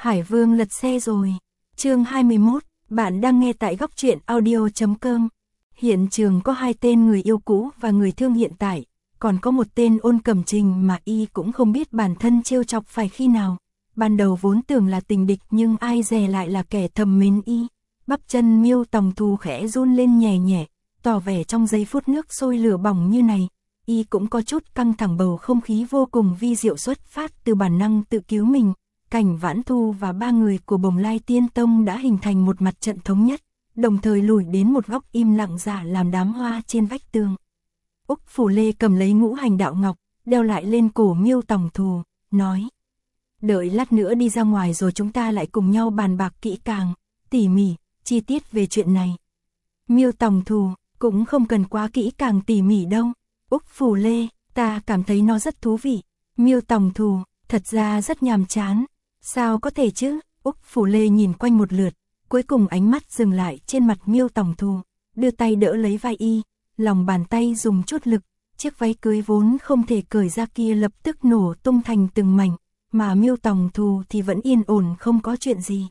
Hải Vương lật xe rồi. Chương 21, bạn đang nghe tại góc truyện audio.com. Hiện trường có hai tên người yêu cũ và người thương hiện tại, còn có một tên Ôn Cẩm Trình mà y cũng không biết bản thân trêu chọc phải khi nào. Ban đầu vốn tưởng là tình địch nhưng ai dè lại là kẻ thầm mến y. Bắp chân Miêu Tòng Thù khẽ run lên nhẹ nhẹ, tỏ vẻ trong giây phút nước sôi lửa bỏng như này, y cũng có chút căng thẳng, bầu không khí vô cùng vi diệu xuất phát từ bản năng tự cứu mình. Cảnh Vãn Thu và ba người của Bồng Lai Tiên Tông đã hình thành một mặt trận thống nhất, đồng thời lùi đến một góc im lặng giả làm đám hoa trên vách tường. Úc Phủ Lê cầm lấy ngũ hành đạo ngọc, đeo lại lên cổ Miêu Tòng Thù, nói: đợi lát nữa đi ra ngoài rồi chúng ta lại cùng nhau bàn bạc kỹ càng, tỉ mỉ, chi tiết về chuyện này. Miêu Tòng Thù, cũng không cần quá kỹ càng tỉ mỉ đâu. Úc Phủ Lê, ta cảm thấy nó rất thú vị. Miêu Tòng Thù, thật ra rất nhàm chán. Sao có thể chứ? Úc Phủ Lê nhìn quanh một lượt, cuối cùng ánh mắt dừng lại trên mặt Miêu Tòng Thù, đưa tay đỡ lấy vai y, lòng bàn tay dùng chút lực, chiếc váy cưới vốn không thể cởi ra kia lập tức nổ tung thành từng mảnh, mà Miêu Tòng Thù thì vẫn yên ổn không có chuyện gì.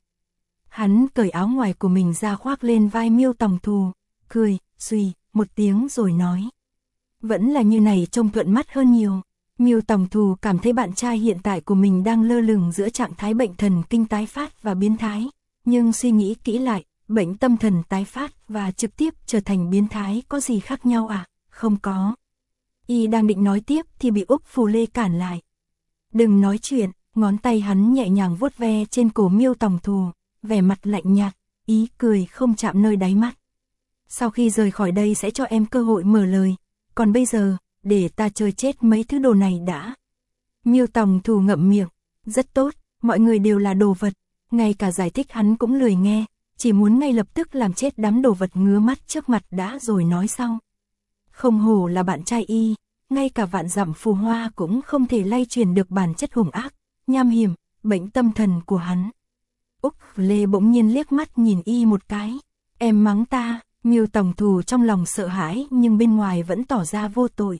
Hắn cởi áo ngoài của mình ra khoác lên vai Miêu Tòng Thù, cười, suy, một tiếng rồi nói: vẫn là như này trông thuận mắt hơn nhiều. Miêu Tòng Thù cảm thấy bạn trai hiện tại của mình đang lơ lửng giữa trạng thái bệnh thần kinh tái phát và biến thái, nhưng suy nghĩ kỹ lại, bệnh tâm thần tái phát và trực tiếp trở thành biến thái có gì khác nhau à? Không có. Y đang định nói tiếp thì bị Úc Phủ Lê cản lại. Đừng nói chuyện. Ngón tay hắn nhẹ nhàng vuốt ve trên cổ Miêu Tòng Thù, vẻ mặt lạnh nhạt, ý cười không chạm nơi đáy mắt. Sau khi rời khỏi đây sẽ cho em cơ hội mở lời, còn bây giờ, để ta chơi chết mấy thứ đồ này đã. Miêu Tòng Thù ngậm miệng, rất tốt, mọi người đều là đồ vật, ngay cả giải thích hắn cũng lười nghe, chỉ muốn ngay lập tức làm chết đám đồ vật ngứa mắt trước mặt đã rồi nói sau. Không hổ là bạn trai y, ngay cả vạn dặm phù hoa cũng không thể lay truyền được bản chất hung ác, nham hiểm, bệnh tâm thần của hắn. Úc Lê bỗng nhiên liếc mắt nhìn y một cái. Em mắng ta? Miêu Tòng Thù trong lòng sợ hãi nhưng bên ngoài vẫn tỏ ra vô tội.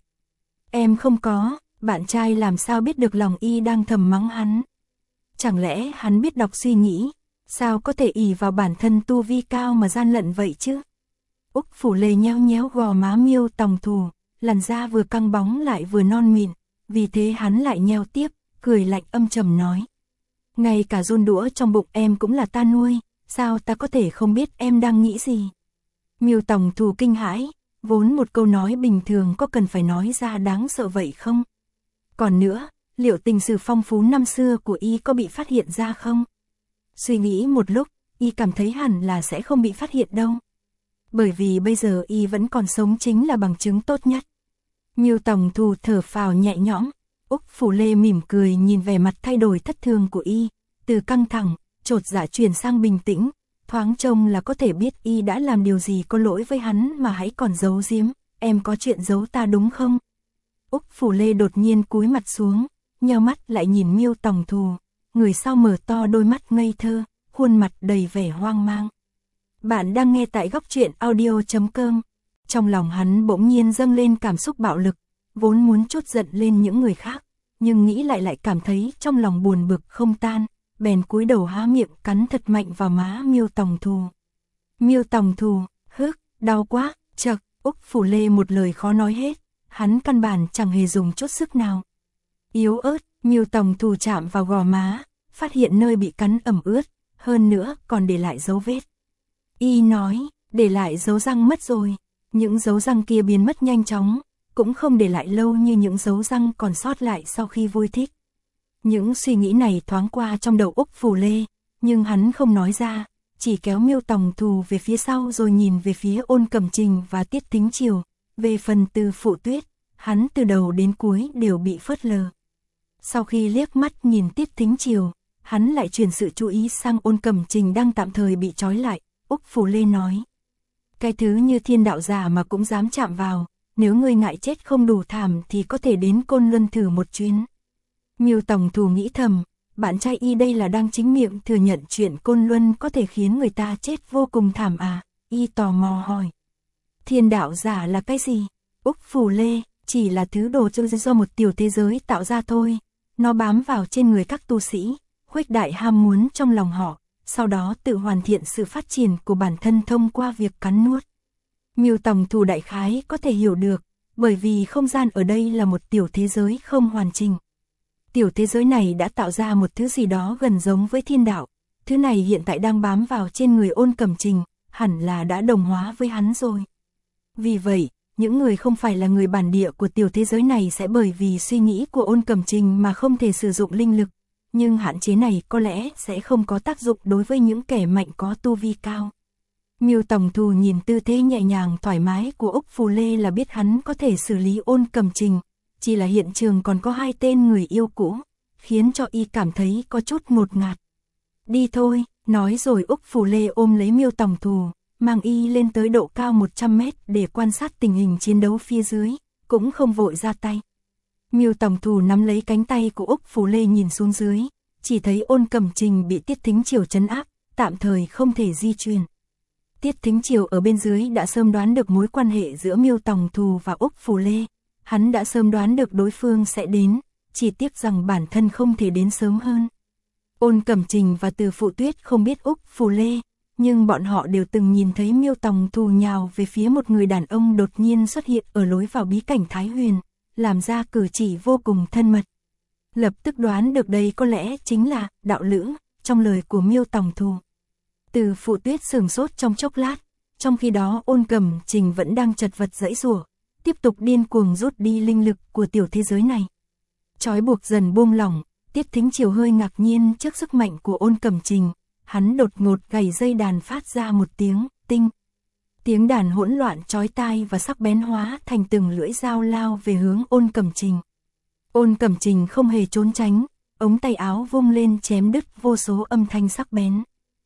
Em không có. Bạn trai làm sao biết được lòng y đang thầm mắng hắn? Chẳng lẽ hắn biết đọc suy nghĩ? Sao có thể ỷ vào bản thân tu vi cao mà gian lận vậy chứ? Úc Phủ Lê nhéo nhéo gò má Miêu Tòng Thù, làn da vừa căng bóng lại vừa non mịn, vì thế hắn lại nheo tiếp, cười lạnh âm trầm nói: ngay cả run đũa trong bụng em cũng là ta nuôi, sao ta có thể không biết em đang nghĩ gì? Miêu Tòng Thù kinh hãi, vốn một câu nói bình thường có cần phải nói ra đáng sợ vậy không? Còn nữa, liệu tình sử phong phú năm xưa của y có bị phát hiện ra không? Suy nghĩ một lúc, y cảm thấy hẳn là sẽ không bị phát hiện đâu. Bởi vì bây giờ y vẫn còn sống chính là bằng chứng tốt nhất. Miêu Tòng Thù thở phào nhẹ nhõm. Úc Phủ Lê mỉm cười nhìn vẻ mặt thay đổi thất thường của y, từ căng thẳng, chột dạ chuyển sang bình tĩnh, thoáng trông là có thể biết y đã làm điều gì có lỗi với hắn mà hãy còn giấu giếm. Em có chuyện giấu ta đúng không? Úc Phủ Lê đột nhiên cúi mặt xuống, nheo mắt lại nhìn Miêu Tòng Thù, người sau mở to đôi mắt ngây thơ, khuôn mặt đầy vẻ hoang mang. Bạn đang nghe tại góc truyện audio.com. Trong lòng hắn bỗng nhiên dâng lên cảm xúc bạo lực, vốn muốn trút giận lên những người khác, nhưng nghĩ lại cảm thấy trong lòng buồn bực không tan, bèn cúi đầu há miệng cắn thật mạnh vào má Miêu Tòng Thù. Miêu Tòng Thù, hức, đau quá, chậc. Úc Phủ Lê một lời khó nói hết, hắn căn bản chẳng hề dùng chút sức nào. Yếu ớt, Miêu Tòng Thù chạm vào gò má, phát hiện nơi bị cắn ẩm ướt, hơn nữa còn để lại dấu vết. Y nói, để lại dấu răng mất rồi, những dấu răng kia biến mất nhanh chóng, cũng không để lại lâu như những dấu răng còn sót lại sau khi vui thích. Những suy nghĩ này thoáng qua trong đầu Úc Phủ Lê, nhưng hắn không nói ra, chỉ kéo Miêu Tòng Thù về phía sau rồi nhìn về phía Ôn Cẩm Trình và Tiết Thính Triều. Về phần Từ Phụ Tuyết, hắn từ đầu đến cuối đều bị phớt lờ. Sau khi liếc mắt nhìn Tiết Thính Triều, hắn lại chuyển sự chú ý sang Ôn Cẩm Trình đang tạm thời bị trói lại. Úc Phủ Lê nói: cái thứ như Thiên Đạo Giả mà cũng dám chạm vào, nếu ngươi ngại chết không đủ thảm thì có thể đến Côn Luân thử một chuyến. Miêu Tòng Thù nghĩ thầm, bạn trai y đây là đang chính miệng thừa nhận chuyện Côn Luân có thể khiến người ta chết vô cùng thảm à? Y tò mò hỏi: Thiên Đạo Giả là cái gì? Úc Phủ Lê, chỉ là thứ đồ do một tiểu thế giới tạo ra thôi, nó bám vào trên người các tu sĩ, khuếch đại ham muốn trong lòng họ, sau đó tự hoàn thiện sự phát triển của bản thân thông qua việc cắn nuốt. Miêu Tòng Thù đại khái có thể hiểu được, bởi vì không gian ở đây là một tiểu thế giới không hoàn chỉnh. Tiểu thế giới này đã tạo ra một thứ gì đó gần giống với thiên đạo, thứ này hiện tại đang bám vào trên người Ôn Cẩm Trình, hẳn là đã đồng hóa với hắn rồi. Vì vậy, những người không phải là người bản địa của tiểu thế giới này sẽ bởi vì suy nghĩ của Ôn Cẩm Trình mà không thể sử dụng linh lực, nhưng hạn chế này có lẽ sẽ không có tác dụng đối với những kẻ mạnh có tu vi cao. Miêu Tòng Thù nhìn tư thế nhẹ nhàng thoải mái của Úc Phù Lê là biết hắn có thể xử lý Ôn Cẩm Trình, chỉ là hiện trường còn có 2 tên người yêu cũ, khiến cho y cảm thấy có chút ngột ngạt. Đi thôi, nói rồi Úc Phù Lê ôm lấy Miêu Tòng Thù, mang y lên tới độ cao 100 mét để quan sát tình hình chiến đấu phía dưới, cũng không vội ra tay. Miêu Tòng Thù nắm lấy cánh tay của Úc Phù Lê nhìn xuống dưới, chỉ thấy Ôn Cẩm Trình bị Tiết Thính Triều trấn áp, tạm thời không thể di chuyển. Tiết Thính Triều ở bên dưới đã sớm đoán được mối quan hệ giữa Miêu Tòng Thù và Úc Phù Lê, hắn đã sớm đoán được đối phương sẽ đến, chỉ tiếc rằng bản thân không thể đến sớm hơn. Ôn Cẩm Trình và Từ Phụ Tuyết không biết Úc Phù Lê, nhưng bọn họ đều từng nhìn thấy Miêu Tòng Thù nhào về phía một người đàn ông đột nhiên xuất hiện ở lối vào bí cảnh Thái Huyền, làm ra cử chỉ vô cùng thân mật. Lập tức đoán được đây có lẽ chính là đạo lữ, trong lời của Miêu Tòng Thù. Từ Phụ Tuyết sửng sốt trong chốc lát, trong khi đó Ôn Cẩm Trình vẫn đang chật vật giãy giụa, tiếp tục điên cuồng rút đi linh lực của tiểu thế giới này. Trói buộc dần buông lỏng, Tiết Thính Triều hơi ngạc nhiên trước sức mạnh của Ôn Cẩm Trình, hắn đột ngột gảy dây đàn phát ra một tiếng tinh. Tiếng đàn hỗn loạn chói tai và sắc bén hóa thành từng lưỡi dao lao về hướng Ôn Cẩm Trình. Ôn Cẩm Trình không hề trốn tránh, ống tay áo vung lên chém đứt vô số âm thanh sắc bén.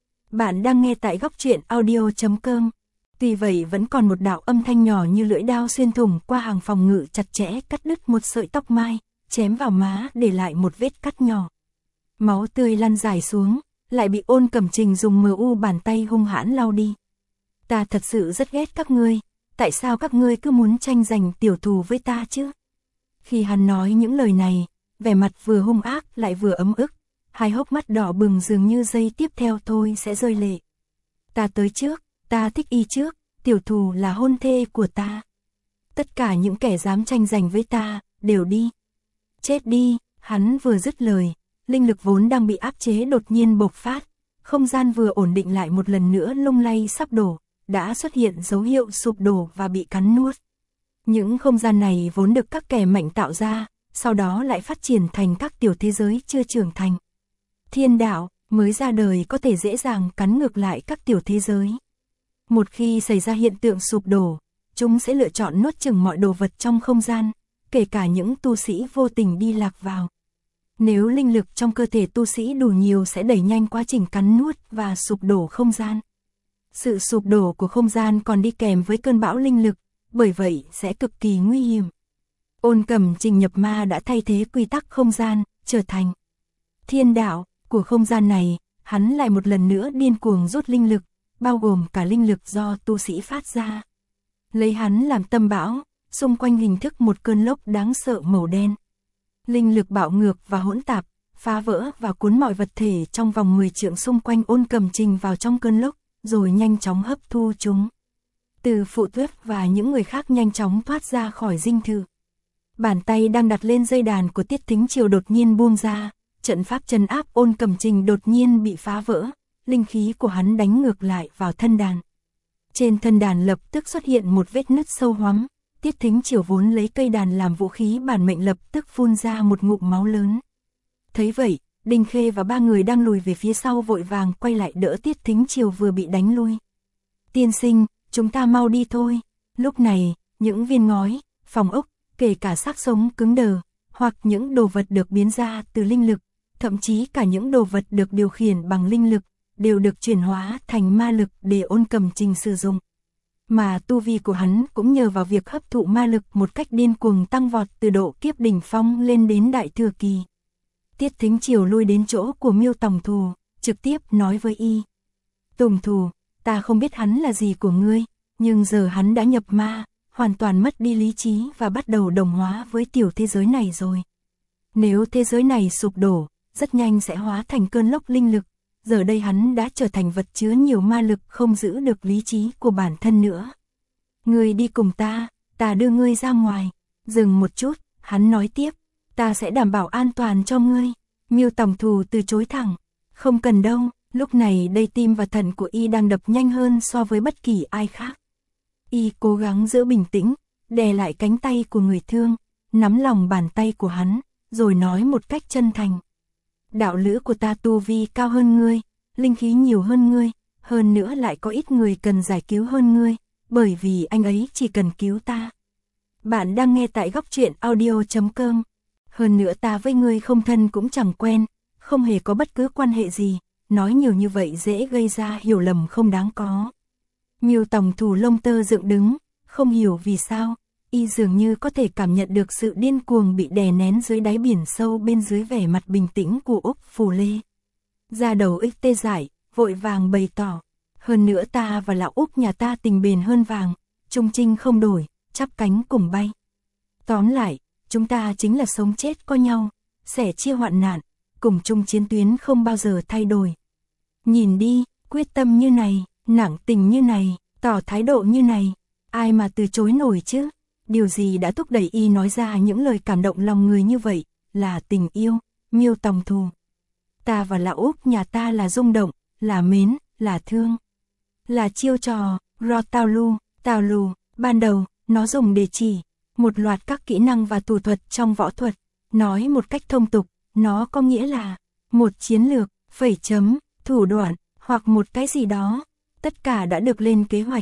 Bạn đang nghe tại góc truyện audio.com. Tuy vậy vẫn còn một đạo âm thanh nhỏ như lưỡi dao xuyên thủng qua hàng phòng ngự chặt chẽ cắt đứt một sợi tóc mai, chém vào má để lại một vết cắt nhỏ. Máu tươi lăn dài xuống, lại bị Ôn Cẩm Trình dùng MU bàn tay hung hãn lau đi. Ta thật sự rất ghét các ngươi, tại sao các ngươi cứ muốn tranh giành tiểu thù với ta chứ? Khi hắn nói những lời này, vẻ mặt vừa hung ác lại vừa ấm ức, hai hốc mắt đỏ bừng dường như giây tiếp theo thôi sẽ rơi lệ. Ta tới trước, ta thích y trước, tiểu thù là hôn thê của ta. Tất cả những kẻ dám tranh giành với ta, đều đi. Chết đi, hắn vừa dứt lời, linh lực vốn đang bị áp chế đột nhiên bộc phát, không gian vừa ổn định lại một lần nữa lung lay sắp đổ, đã xuất hiện dấu hiệu sụp đổ và bị cắn nuốt. Những không gian này vốn được các kẻ mạnh tạo ra, sau đó lại phát triển thành các tiểu thế giới chưa trưởng thành. Thiên đạo mới ra đời có thể dễ dàng cắn ngược lại các tiểu thế giới. Một khi xảy ra hiện tượng sụp đổ, chúng sẽ lựa chọn nuốt chửng mọi đồ vật trong không gian, kể cả những tu sĩ vô tình đi lạc vào. Nếu linh lực trong cơ thể tu sĩ đủ nhiều sẽ đẩy nhanh quá trình cắn nuốt và sụp đổ không gian. Sự sụp đổ của không gian còn đi kèm với cơn bão linh lực, bởi vậy sẽ cực kỳ nguy hiểm. Ôn Cẩm Trình nhập ma đã thay thế quy tắc không gian, trở thành thiên đạo của không gian này, hắn lại một lần nữa điên cuồng rút linh lực, bao gồm cả linh lực do tu sĩ phát ra. Lấy hắn làm tâm bão, xung quanh hình thức một cơn lốc đáng sợ màu đen. Linh lực bạo ngược và hỗn tạp, phá vỡ và cuốn mọi vật thể trong vòng 10 trượng xung quanh Ôn Cẩm Trình vào trong cơn lốc, rồi nhanh chóng hấp thu chúng. Từ Phụ Tuyết và những người khác nhanh chóng thoát ra khỏi dinh thự. Bàn tay đang đặt lên dây đàn của Tiết Thính Triều đột nhiên buông ra, trận pháp trấn áp Ôn Cẩm Trình đột nhiên bị phá vỡ, linh khí của hắn đánh ngược lại vào thân đàn. Trên thân đàn lập tức xuất hiện một vết nứt sâu hoắm, Tiết Thính Triều vốn lấy cây đàn làm vũ khí bản mệnh lập tức phun ra một ngụm máu lớn. Thấy vậy, Đinh Khê và 3 người đang lùi về phía sau vội vàng quay lại đỡ Tiết Thính Triều vừa bị đánh lui. Tiên sinh, chúng ta mau đi thôi. Lúc này, những viên ngói, phòng ốc, kể cả xác sống cứng đờ, hoặc những đồ vật được biến ra từ linh lực, thậm chí cả những đồ vật được điều khiển bằng linh lực, đều được chuyển hóa thành ma lực để Ôn Cẩm Trình sử dụng. Mà tu vi của hắn cũng nhờ vào việc hấp thụ ma lực một cách điên cuồng tăng vọt từ độ kiếp đỉnh phong lên đến đại thừa kỳ. Tiết Thính Triều lui đến chỗ của Miêu Tòng Thù, trực tiếp nói với y. Tùng Thù, ta không biết hắn là gì của ngươi, nhưng giờ hắn đã nhập ma, hoàn toàn mất đi lý trí và bắt đầu đồng hóa với tiểu thế giới này rồi. Nếu thế giới này sụp đổ, rất nhanh sẽ hóa thành cơn lốc linh lực. Giờ đây hắn đã trở thành vật chứa nhiều ma lực không giữ được lý trí của bản thân nữa. Ngươi đi cùng ta đưa ngươi ra ngoài. Dừng một chút, hắn nói tiếp, ta sẽ đảm bảo an toàn cho ngươi. Miêu Tòng Thù từ chối thẳng, không cần đâu, lúc này đây tim và thận của y đang đập nhanh hơn so với bất kỳ ai khác. Y cố gắng giữ bình tĩnh, đè lại cánh tay của người thương, nắm lòng bàn tay của hắn, rồi nói một cách chân thành. Đạo lữ của ta tu vi cao hơn ngươi, linh khí nhiều hơn ngươi, hơn nữa lại có ít người cần giải cứu hơn ngươi, bởi vì anh ấy chỉ cần cứu ta. Bạn đang nghe tại Góc Truyện Audio.com. Hơn nữa ta với ngươi không thân cũng chẳng quen, không hề có bất cứ quan hệ gì, nói nhiều như vậy dễ gây ra hiểu lầm không đáng có. Miêu Tòng Thù lông tơ dựng đứng, không hiểu vì sao, y dường như có thể cảm nhận được sự điên cuồng bị đè nén dưới đáy biển sâu bên dưới vẻ mặt bình tĩnh của Úc Phù Lê. Da đầu ích tê dại, vội vàng bày tỏ, hơn nữa ta và lão Úc nhà ta tình bền hơn vàng, chung chinh không đổi, chắp cánh cùng bay. Tóm lại, chúng ta chính là sống chết có nhau, sẻ chia hoạn nạn, cùng chung chiến tuyến không bao giờ thay đổi. Nhìn đi, quyết tâm như này, nặng tình như này, tỏ thái độ như này, ai mà từ chối nổi chứ? Điều gì đã thúc đẩy y nói ra những lời cảm động lòng người như vậy? Là tình yêu, Miêu Tòng Thù. Ta và lão Úc nhà ta là rung động, là mến, là thương, là chiêu trò, ro tào lù, ban đầu, nó dùng để chỉ một loạt các kỹ năng và thủ thuật trong võ thuật, nói một cách thông tục, nó có nghĩa là một chiến lược, thủ đoạn, hoặc một cái gì đó, tất cả đã được lên kế hoạch.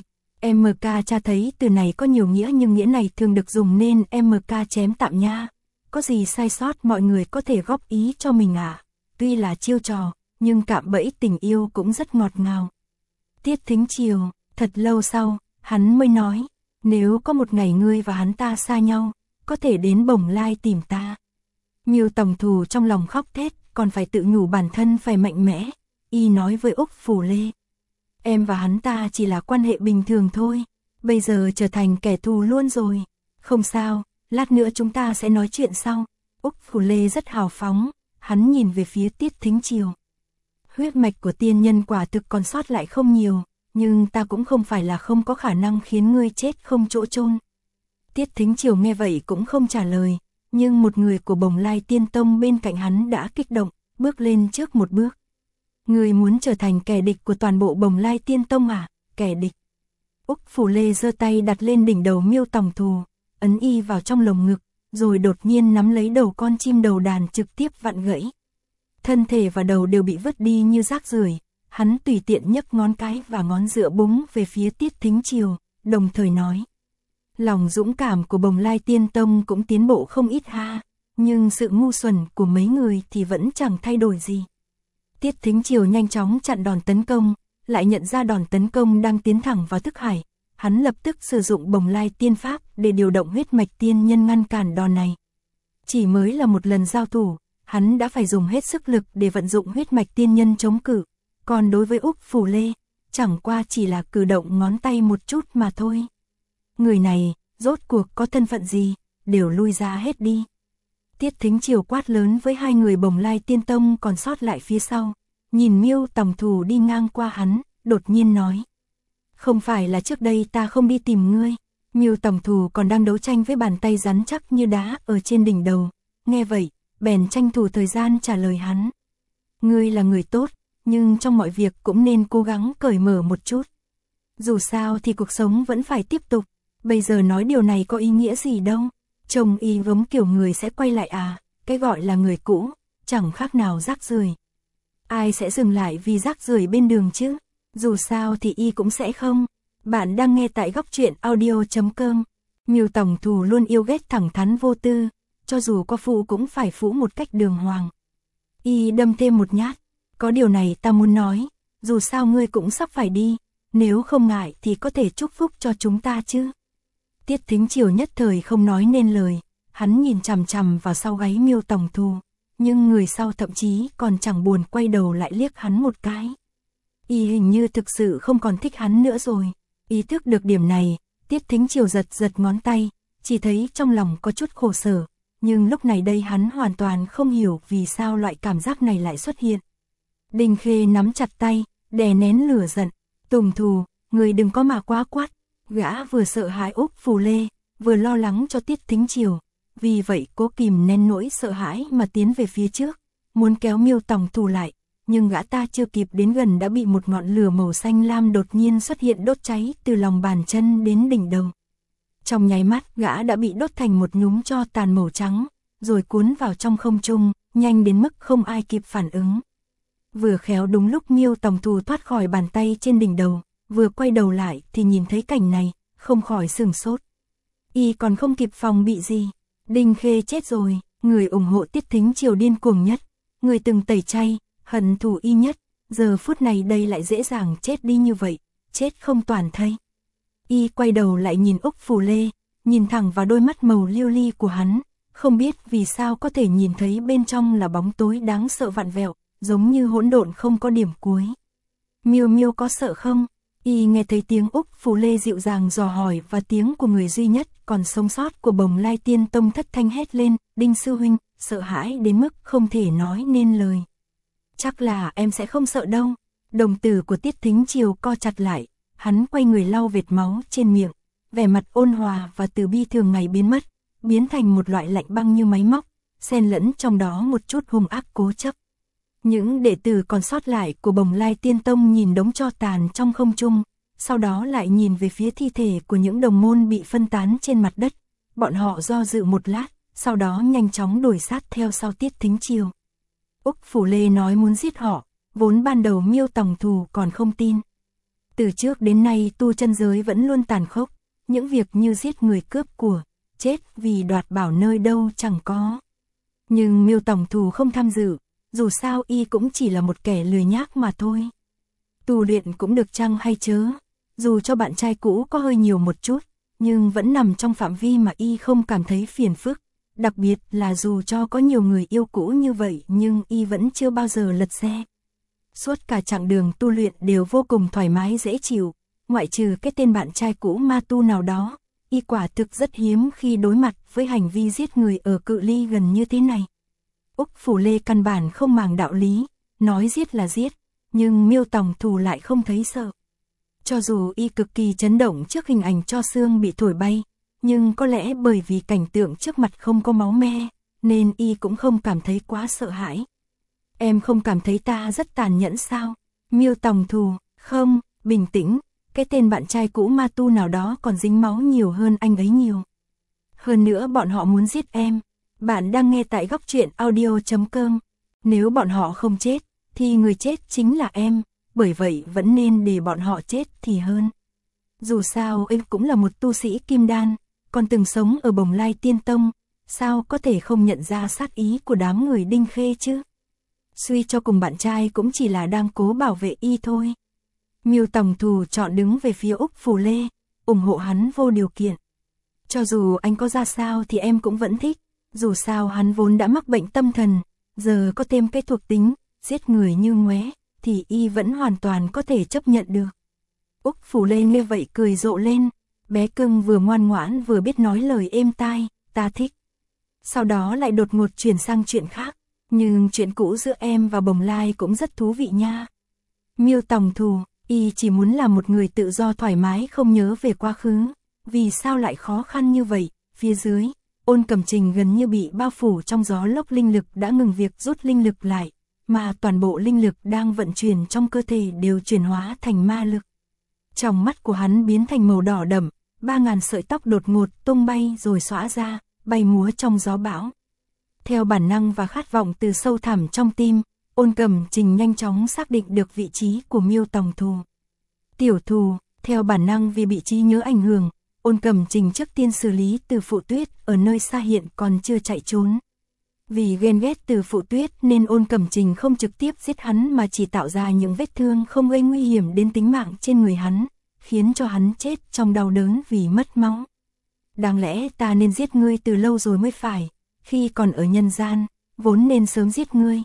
MK cha thấy từ này có nhiều nghĩa nhưng nghĩa này thường được dùng nên MK chém tạm nha. Có gì sai sót mọi người có thể góp ý cho mình à? Tuy là chiêu trò, nhưng cạm bẫy tình yêu cũng rất ngọt ngào. Tiết Thính Chiều, thật lâu sau, hắn mới nói, nếu có một ngày ngươi và hắn ta xa nhau, có thể đến Bồng Lai tìm ta. Miêu Tòng Thù trong lòng khóc thét, còn phải tự nhủ bản thân phải mạnh mẽ. Y nói với Úc Phù Lê, em và hắn ta chỉ là quan hệ bình thường thôi, bây giờ trở thành kẻ thù luôn rồi. Không sao, lát nữa chúng ta sẽ nói chuyện sau. Úc Phù Lê rất hào phóng, hắn nhìn về phía Tiết Thính Chiều. Huyết mạch của tiên nhân quả thực còn sót lại không nhiều, nhưng ta cũng không phải là không có khả năng khiến ngươi chết không chỗ chôn. Tiết Thính Chiều nghe vậy cũng không trả lời, nhưng một người của Bồng Lai Tiên Tông bên cạnh hắn đã kích động, bước lên trước một bước. Ngươi muốn trở thành kẻ địch của toàn bộ Bồng Lai Tiên Tông à? Kẻ địch? Úc Phù Lê giơ tay đặt lên đỉnh đầu Miêu Tòng Thù, ấn y vào trong lồng ngực, rồi đột nhiên nắm lấy đầu con chim đầu đàn trực tiếp vặn gãy. Thân thể và đầu đều bị vứt đi như rác rưởi. Hắn tùy tiện nhấc ngón cái và ngón giữa búng về phía Tiết Thính Chiều, đồng thời nói. Lòng dũng cảm của Bồng Lai Tiên Tông cũng tiến bộ không ít ha, nhưng sự ngu xuẩn của mấy người thì vẫn chẳng thay đổi gì. Tiết Thính Chiều nhanh chóng chặn đòn tấn công, lại nhận ra đòn tấn công đang tiến thẳng vào thức hải. Hắn lập tức sử dụng Bồng Lai Tiên Pháp để điều động huyết mạch tiên nhân ngăn cản đòn này. Chỉ mới là một lần giao thủ, hắn đã phải dùng hết sức lực để vận dụng huyết mạch tiên nhân chống cự. Còn đối với Úc Phù Lê, chẳng qua chỉ là cử động ngón tay một chút mà thôi. Người này, rốt cuộc có thân phận gì, đều lui ra hết đi. Tiết Thính Chiều quát lớn với hai người Bồng Lai Tiên Tông còn sót lại phía sau, nhìn Miêu Tòng Thù đi ngang qua hắn, đột nhiên nói. Không phải là trước đây ta không đi tìm ngươi. Miêu Tòng Thù còn đang đấu tranh với bàn tay rắn chắc như đá ở trên đỉnh đầu, nghe vậy, bèn tranh thủ thời gian trả lời hắn. Ngươi là người tốt, nhưng trong mọi việc cũng nên cố gắng cởi mở một chút. Dù sao thì cuộc sống vẫn phải tiếp tục, bây giờ nói điều này có ý nghĩa gì đâu. Chồng y gớm kiểu người sẽ quay lại à, cái gọi là người cũ, chẳng khác nào rác rưởi. Ai sẽ dừng lại vì rác rưởi bên đường chứ, dù sao thì y cũng sẽ không. Bạn đang nghe tại Góc Truyện Audio.com. Miêu Tòng Thù luôn yêu ghét thẳng thắn vô tư, cho dù có phụ cũng phải phũ một cách đường hoàng. Y đâm thêm một nhát. Có điều này ta muốn nói, dù sao ngươi cũng sắp phải đi, nếu không ngại thì có thể chúc phúc cho chúng ta chứ. Tiết Thính Chiều nhất thời không nói nên lời, hắn nhìn chằm chằm vào sau gáy Miêu Tòng Thù, nhưng người sau thậm chí còn chẳng buồn quay đầu lại liếc hắn một cái. Y hình như thực sự không còn thích hắn nữa rồi. Ý thức được điểm này, Tiết Thính Chiều giật ngón tay, chỉ thấy trong lòng có chút khổ sở, nhưng lúc này đây hắn hoàn toàn không hiểu vì sao loại cảm giác này lại xuất hiện. Đinh Khê nắm chặt tay, đè nén lửa giận, Tùng Thù, người đừng có mà quá quát. Gã vừa sợ hãi Úc Phù Lê, vừa lo lắng cho Tiết Thính Triều, vì vậy cố kìm nén nỗi sợ hãi mà tiến về phía trước, muốn kéo Miêu Tòng Thù lại, nhưng gã ta chưa kịp đến gần đã bị một ngọn lửa màu xanh lam đột nhiên xuất hiện đốt cháy từ lòng bàn chân đến đỉnh đầu. Trong nháy mắt gã đã bị đốt thành một nhúm tro tàn màu trắng, rồi cuốn vào trong không trung, nhanh đến mức không ai kịp phản ứng. Vừa khéo đúng lúc Miêu Tòng Thù thoát khỏi bàn tay trên đỉnh đầu, vừa quay đầu lại thì nhìn thấy cảnh này, không khỏi sửng sốt. Y còn không kịp phòng bị gì, Đinh Khê chết rồi, người ủng hộ Tiết Thính Triều điên cuồng nhất, người từng tẩy chay, hận thù Y nhất, giờ phút này đây lại dễ dàng chết đi như vậy, chết không toàn thây. Y quay đầu lại nhìn Úc Phù Lê, nhìn thẳng vào đôi mắt màu liêu ly của hắn, không biết vì sao có thể nhìn thấy bên trong là bóng tối đáng sợ vặn vẹo, giống như hỗn độn không có điểm cuối. Miêu Miêu có sợ không? Y nghe thấy tiếng Úc Phù Lê dịu dàng dò hỏi và tiếng của người duy nhất còn sống sót của Bồng Lai Tiên Tông thất thanh hét lên, Đinh sư huynh, sợ hãi đến mức không thể nói nên lời. Chắc là em sẽ không sợ đâu. Đồng tử của Tiết Thính Triều co chặt lại, hắn quay người lau vệt máu trên miệng, vẻ mặt ôn hòa và từ bi thường ngày biến mất, biến thành một loại lạnh băng như máy móc, xen lẫn trong đó một chút hung ác cố chấp. Những đệ tử còn sót lại của Bồng Lai Tiên Tông nhìn đống tro tàn trong không trung, sau đó lại nhìn về phía thi thể của những đồng môn bị phân tán trên mặt đất. Bọn họ do dự một lát, sau đó nhanh chóng đuổi sát theo sau Tiết Thính Triều. Úc Phù Lê nói muốn giết họ, vốn ban đầu Miêu Tòng Thù còn không tin. Từ trước đến nay tu chân giới vẫn luôn tàn khốc, những việc như giết người cướp của, chết vì đoạt bảo nơi đâu chẳng có. Nhưng Miêu Tòng Thù không tham dự, dù sao y cũng chỉ là một kẻ lười nhác mà thôi. Tu luyện cũng được chăng hay chớ, dù cho bạn trai cũ có hơi nhiều một chút, nhưng vẫn nằm trong phạm vi mà y không cảm thấy phiền phức. Đặc biệt là dù cho có nhiều người yêu cũ như vậy nhưng y vẫn chưa bao giờ lật xe. Suốt cả chặng đường tu luyện đều vô cùng thoải mái dễ chịu, ngoại trừ cái tên bạn trai cũ ma tu nào đó, y quả thực rất hiếm khi đối mặt với hành vi giết người ở cự ly gần như thế này. Úc Phù Lê căn bản không màng đạo lý, nói giết là giết, nhưng Miêu Tòng Thù lại không thấy sợ. Cho dù y cực kỳ chấn động trước hình ảnh tro xương bị thổi bay, nhưng có lẽ bởi vì cảnh tượng trước mặt không có máu me, nên y cũng không cảm thấy quá sợ hãi. Em không cảm thấy ta rất tàn nhẫn sao? Miêu Tòng Thù, không, bình tĩnh, cái tên bạn trai cũ ma tu nào đó còn dính máu nhiều hơn anh ấy nhiều. Hơn nữa bọn họ muốn giết em. Bạn đang nghe tại góc truyện audio.com. Nếu bọn họ không chết, thì người chết chính là em, bởi vậy vẫn nên để bọn họ chết thì hơn. Dù sao em cũng là một tu sĩ kim đan, còn từng sống ở Bồng Lai Tiên Tông, sao có thể không nhận ra sát ý của đám người Đinh Khê chứ? Suy cho cùng bạn trai cũng chỉ là đang cố bảo vệ y thôi. Miêu Tòng Thù chọn đứng về phía Úc Phù Lê, ủng hộ hắn vô điều kiện. Cho dù anh có ra sao thì em cũng vẫn thích, dù sao hắn vốn đã mắc bệnh tâm thần, giờ có thêm cái thuộc tính, giết người như ngoé, thì y vẫn hoàn toàn có thể chấp nhận được. Úc Phù Lê nghe vậy cười rộ lên, bé cưng vừa ngoan ngoãn vừa biết nói lời êm tai, ta thích. Sau đó lại đột ngột chuyển sang chuyện khác, nhưng chuyện cũ giữa em và Bồng Lai cũng rất thú vị nha. Miêu Tòng Thù, y chỉ muốn là một người tự do thoải mái không nhớ về quá khứ, vì sao lại khó khăn như vậy, phía dưới. Ôn Cẩm Trình gần như bị bao phủ trong gió lốc linh lực đã ngừng việc rút linh lực lại, mà toàn bộ linh lực đang vận chuyển trong cơ thể đều chuyển hóa thành ma lực. Trong mắt của hắn biến thành màu đỏ đậm, 3000 sợi tóc đột ngột tung bay rồi xõa ra, bay múa trong gió bão. Theo bản năng và khát vọng từ sâu thẳm trong tim, Ôn Cẩm Trình nhanh chóng xác định được vị trí của Miêu Tòng Thù. Tiểu Thù, theo bản năng vì bị trí nhớ ảnh hưởng, Ôn Cẩm Trình trước tiên xử lý Từ Phụ Tuyết ở nơi xa hiện còn chưa chạy trốn. Vì ghen ghét Từ Phụ Tuyết nên Ôn Cẩm Trình không trực tiếp giết hắn mà chỉ tạo ra những vết thương không gây nguy hiểm đến tính mạng trên người hắn, khiến cho hắn chết trong đau đớn vì mất máu. Đáng lẽ ta nên giết ngươi từ lâu rồi mới phải, khi còn ở nhân gian, vốn nên sớm giết ngươi.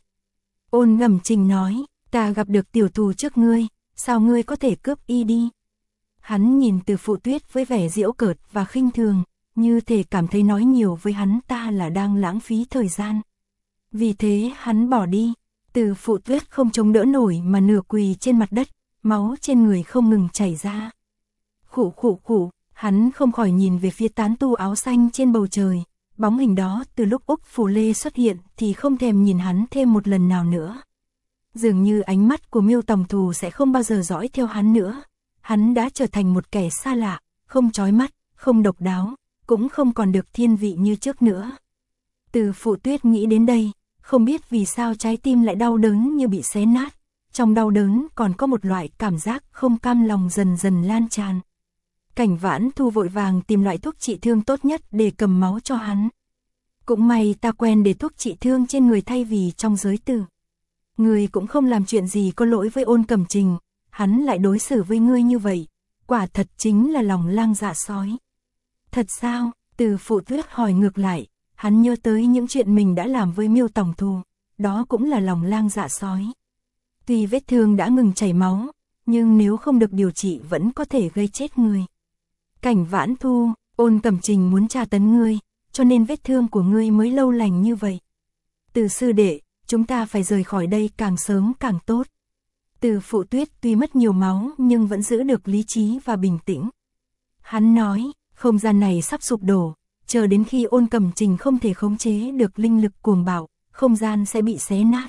Ôn Cẩm Trình nói, ta gặp được Tiểu Thù trước ngươi, sao ngươi có thể cướp y đi? Hắn nhìn Từ Phụ Tuyết với vẻ giễu cợt và khinh thường, như thể cảm thấy nói nhiều với hắn ta là đang lãng phí thời gian. Vì thế hắn bỏ đi. Từ Phụ Tuyết không chống đỡ nổi mà nửa quỳ trên mặt đất, máu trên người không ngừng chảy ra. Khụ khụ khụ, hắn không khỏi nhìn về phía tán tu áo xanh trên bầu trời. Bóng hình đó từ lúc Úc Phủ Lê xuất hiện thì không thèm nhìn hắn thêm một lần nào nữa. Dường như ánh mắt của Miêu Tòng Thù sẽ không bao giờ dõi theo hắn nữa. Hắn đã trở thành một kẻ xa lạ, không chói mắt, không độc đáo, cũng không còn được thiên vị như trước nữa. Từ Phụ Tuyết nghĩ đến đây, không biết vì sao trái tim lại đau đớn như bị xé nát. Trong đau đớn còn có một loại cảm giác không cam lòng dần dần lan tràn. Cảnh Vãn Thu vội vàng tìm loại thuốc trị thương tốt nhất để cầm máu cho hắn. Cũng may ta quen để thuốc trị thương trên người thay vì trong giới tử. Ngươi cũng không làm chuyện gì có lỗi với Ôn Cẩm Trình, hắn lại đối xử với ngươi như vậy, quả thật chính là lòng lang dạ sói. Thật sao? Từ Phụ Tuyết hỏi ngược lại, hắn nhớ tới những chuyện mình đã làm với Miêu Tòng Thù, đó cũng là lòng lang dạ sói. Tuy vết thương đã ngừng chảy máu, nhưng nếu không được điều trị vẫn có thể gây chết người. Cảnh Vãn Thu, Ôn Cẩm Trình muốn tra tấn ngươi, cho nên vết thương của ngươi mới lâu lành như vậy. Từ sư đệ, chúng ta phải rời khỏi đây càng sớm càng tốt. Từ Phụ Tuyết tuy mất nhiều máu nhưng vẫn giữ được lý trí và bình tĩnh. Hắn nói, không gian này sắp sụp đổ, chờ đến khi Ôn Cẩm Trình không thể khống chế được linh lực cuồng bạo, không gian sẽ bị xé nát.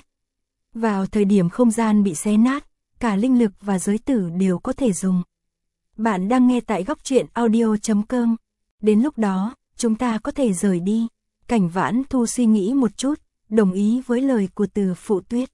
Vào thời điểm không gian bị xé nát, cả linh lực và giới tử đều có thể dùng. Bạn đang nghe tại Góc Truyện Audio.com. Đến lúc đó, chúng ta có thể rời đi. Cảnh Vãn Thu suy nghĩ một chút, đồng ý với lời của Từ Phụ Tuyết.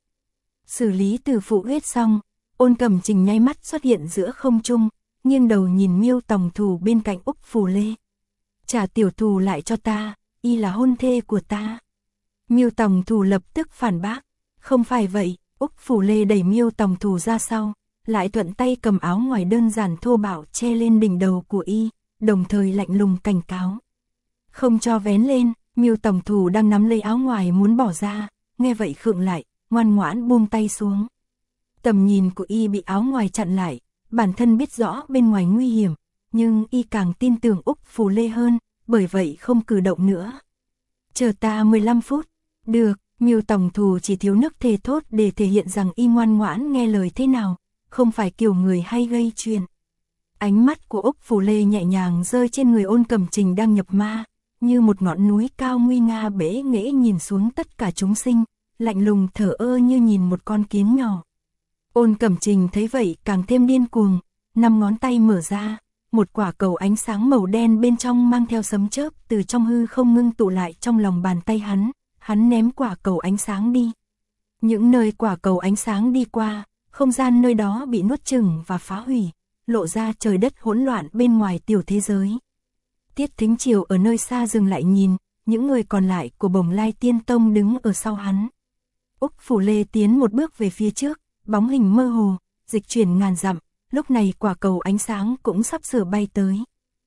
Xử lý Từ Phụ Tuyết xong, Ôn Cẩm Trình nháy mắt xuất hiện giữa không trung, nghiêng đầu nhìn Miêu Tòng Thù bên cạnh Úc Phủ Lê. Trả tiểu thù lại cho ta, y là hôn thê của ta. Miêu Tòng Thù lập tức phản bác. Không phải vậy, Úc Phủ Lê đẩy Miêu Tòng Thù ra sau, lại thuận tay cầm áo ngoài đơn giản thô bạo che lên đỉnh đầu của y, đồng thời lạnh lùng cảnh cáo. Không cho vén lên. Miêu Tòng Thù đang nắm lấy áo ngoài muốn bỏ ra, nghe vậy khựng lại, ngoan ngoãn buông tay xuống. Tầm nhìn của y bị áo ngoài chặn lại, bản thân biết rõ bên ngoài nguy hiểm, nhưng y càng tin tưởng Úc Phủ Lê hơn, bởi vậy không cử động nữa. Chờ ta 15 phút. Được, Miêu Tòng Thù chỉ thiếu nước thề thốt để thể hiện rằng y ngoan ngoãn nghe lời thế nào, không phải kiểu người hay gây chuyện. Ánh mắt của Úc Phủ Lê nhẹ nhàng rơi trên người Ôn Cẩm Trình đang nhập ma, như một ngọn núi cao nguy nga bẽ nghễ nhìn xuống tất cả chúng sinh, lạnh lùng thở ơ như nhìn một con kiến nhỏ. Ôn Cẩm Trình thấy vậy càng thêm điên cuồng, 5 ngón tay mở ra, một quả cầu ánh sáng màu đen bên trong mang theo sấm chớp từ trong hư không ngưng tụ lại trong lòng bàn tay hắn ném quả cầu ánh sáng đi. Những nơi quả cầu ánh sáng đi qua, không gian nơi đó bị nuốt chửng và phá hủy, lộ ra trời đất hỗn loạn bên ngoài tiểu thế giới. Tiết Thính Triều ở nơi xa dừng lại nhìn, những người còn lại của Bồng Lai Tiên Tông đứng ở sau hắn. Úc Phủ Lê tiến một bước về phía trước, bóng hình mơ hồ, dịch chuyển ngàn dặm, lúc này quả cầu ánh sáng cũng sắp sửa bay tới.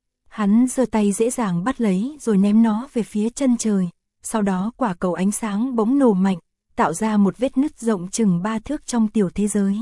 Hắn giơ tay dễ dàng bắt lấy rồi ném nó về phía chân trời, sau đó quả cầu ánh sáng bỗng nổ mạnh, tạo ra một vết nứt rộng chừng 3 thước trong tiểu thế giới.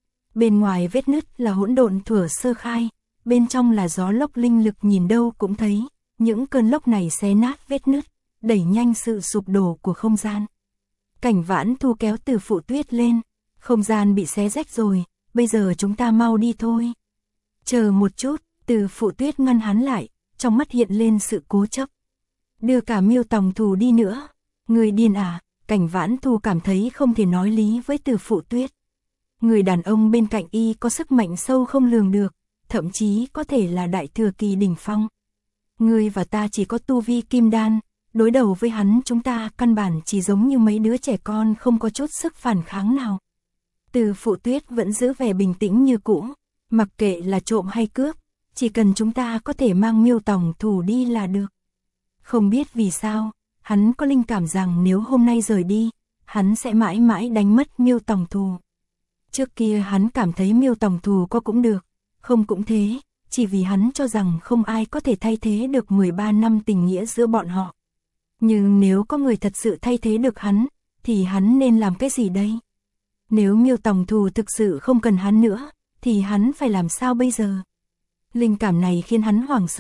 Bên ngoài vết nứt là hỗn độn thuở sơ khai, bên trong là gió lốc linh lực nhìn đâu cũng thấy, những cơn lốc này xé nát vết nứt, đẩy nhanh sự sụp đổ của không gian. Cảnh Vãn Thu kéo Từ Phụ Tuyết lên, không gian bị xé rách rồi, bây giờ chúng ta mau đi thôi. Chờ một chút, Từ Phụ Tuyết ngăn hắn lại, trong mắt hiện lên sự cố chấp. Đưa cả Miêu Tòng Thù đi nữa, người điên à? Cảnh Vãn Thu cảm thấy không thể nói lý với Từ Phụ Tuyết. Người đàn ông bên cạnh y có sức mạnh sâu không lường được, thậm chí có thể là đại thừa kỳ đỉnh phong. Ngươi và ta chỉ có tu vi kim đan, đối đầu với hắn chúng ta căn bản chỉ giống như mấy đứa trẻ con không có chút sức phản kháng nào. Từ Phụ Tuyết vẫn giữ vẻ bình tĩnh như cũ, mặc kệ là trộm hay cướp, chỉ cần chúng ta có thể mang Miêu Tòng Thù đi là được. Không biết vì sao, hắn có linh cảm rằng nếu hôm nay rời đi, hắn sẽ mãi mãi đánh mất Miêu Tòng Thù. Trước kia hắn cảm thấy Miêu Tòng Thù có cũng được, không cũng thế, chỉ vì hắn cho rằng không ai có thể thay thế được 13 năm tình nghĩa giữa bọn họ. Nhưng nếu có người thật sự thay thế được hắn, thì hắn nên làm cái gì đây? Nếu Miêu Tòng Thù thực sự không cần hắn nữa, thì hắn phải làm sao bây giờ? Linh cảm này khiến hắn hoảng sợ,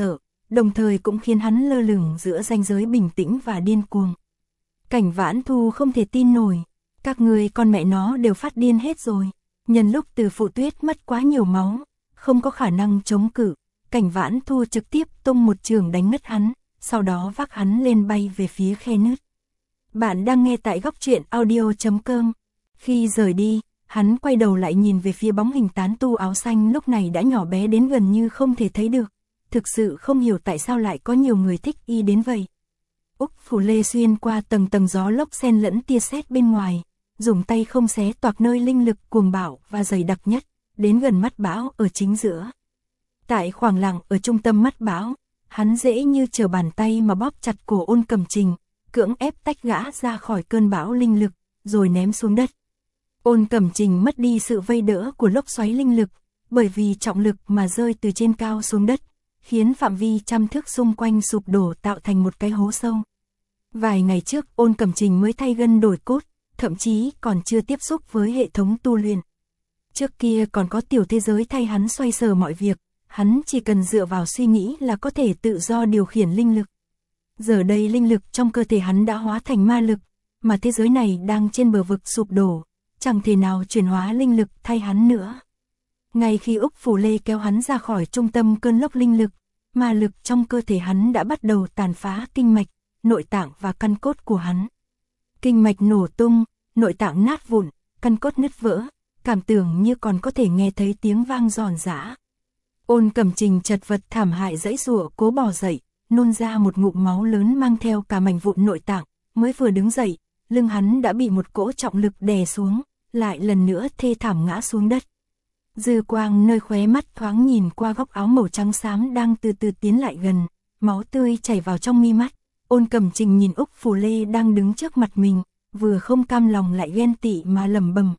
đồng thời cũng khiến hắn lơ lửng giữa ranh giới bình tĩnh và điên cuồng. Cảnh Vãn Thu không thể tin nổi, các người con mẹ nó đều phát điên hết rồi. Nhân lúc Từ Phụ Tuyết mất quá nhiều máu, không có khả năng chống cự, Cảnh Vãn Thu trực tiếp tung một chưởng đánh ngất hắn, sau đó vác hắn lên bay về phía khe nứt. Bạn đang nghe tại góc truyện audio.com. Khi rời đi, hắn quay đầu lại nhìn về phía bóng hình tán tu áo xanh lúc này đã nhỏ bé đến gần như không thể thấy được. Thực sự không hiểu tại sao lại có nhiều người thích y đến vậy. Úc Phủ Lê xuyên qua tầng tầng gió lốc xen lẫn tia sét bên ngoài, dùng tay không xé toạc nơi linh lực cuồng bạo và dày đặc nhất, đến gần mắt bão ở chính giữa. Tại khoảng lặng ở trung tâm mắt bão, hắn dễ như trở bàn tay mà bóp chặt cổ Ôn Cẩm Trình, cưỡng ép tách gã ra khỏi cơn bão linh lực, rồi ném xuống đất. Ôn Cẩm Trình mất đi sự vây đỡ của lốc xoáy linh lực, bởi vì trọng lực mà rơi từ trên cao xuống đất, khiến phạm vi trăm thước xung quanh sụp đổ tạo thành một cái hố sâu. Vài ngày trước Ôn Cẩm Trình mới thay gân đổi cốt, thậm chí còn chưa tiếp xúc với hệ thống tu luyện. Trước kia còn có tiểu thế giới thay hắn xoay sở mọi việc, hắn chỉ cần dựa vào suy nghĩ là có thể tự do điều khiển linh lực. Giờ đây linh lực trong cơ thể hắn đã hóa thành ma lực, mà thế giới này đang trên bờ vực sụp đổ, chẳng thể nào chuyển hóa linh lực thay hắn nữa. Ngay khi Úc Phủ Lê kéo hắn ra khỏi trung tâm cơn lốc linh lực, ma lực trong cơ thể hắn đã bắt đầu tàn phá kinh mạch, nội tạng và căn cốt của hắn. Kinh mạch nổ tung, nội tạng nát vụn, căn cốt nứt vỡ, cảm tưởng như còn có thể nghe thấy tiếng vang giòn giã. Ôn Cẩm Trình chật vật thảm hại giãy giụa cố bò dậy, nôn ra một ngụm máu lớn mang theo cả mảnh vụn nội tạng, mới vừa đứng dậy, lưng hắn đã bị một cỗ trọng lực đè xuống, lại lần nữa thê thảm ngã xuống đất. Dư quang nơi khóe mắt thoáng nhìn qua góc áo màu trắng xám đang từ từ tiến lại gần, máu tươi chảy vào trong mi mắt. Ôn Cẩm Trình nhìn Úc Phủ Lê đang đứng trước mặt mình, vừa không cam lòng lại ghen tị mà lẩm bẩm.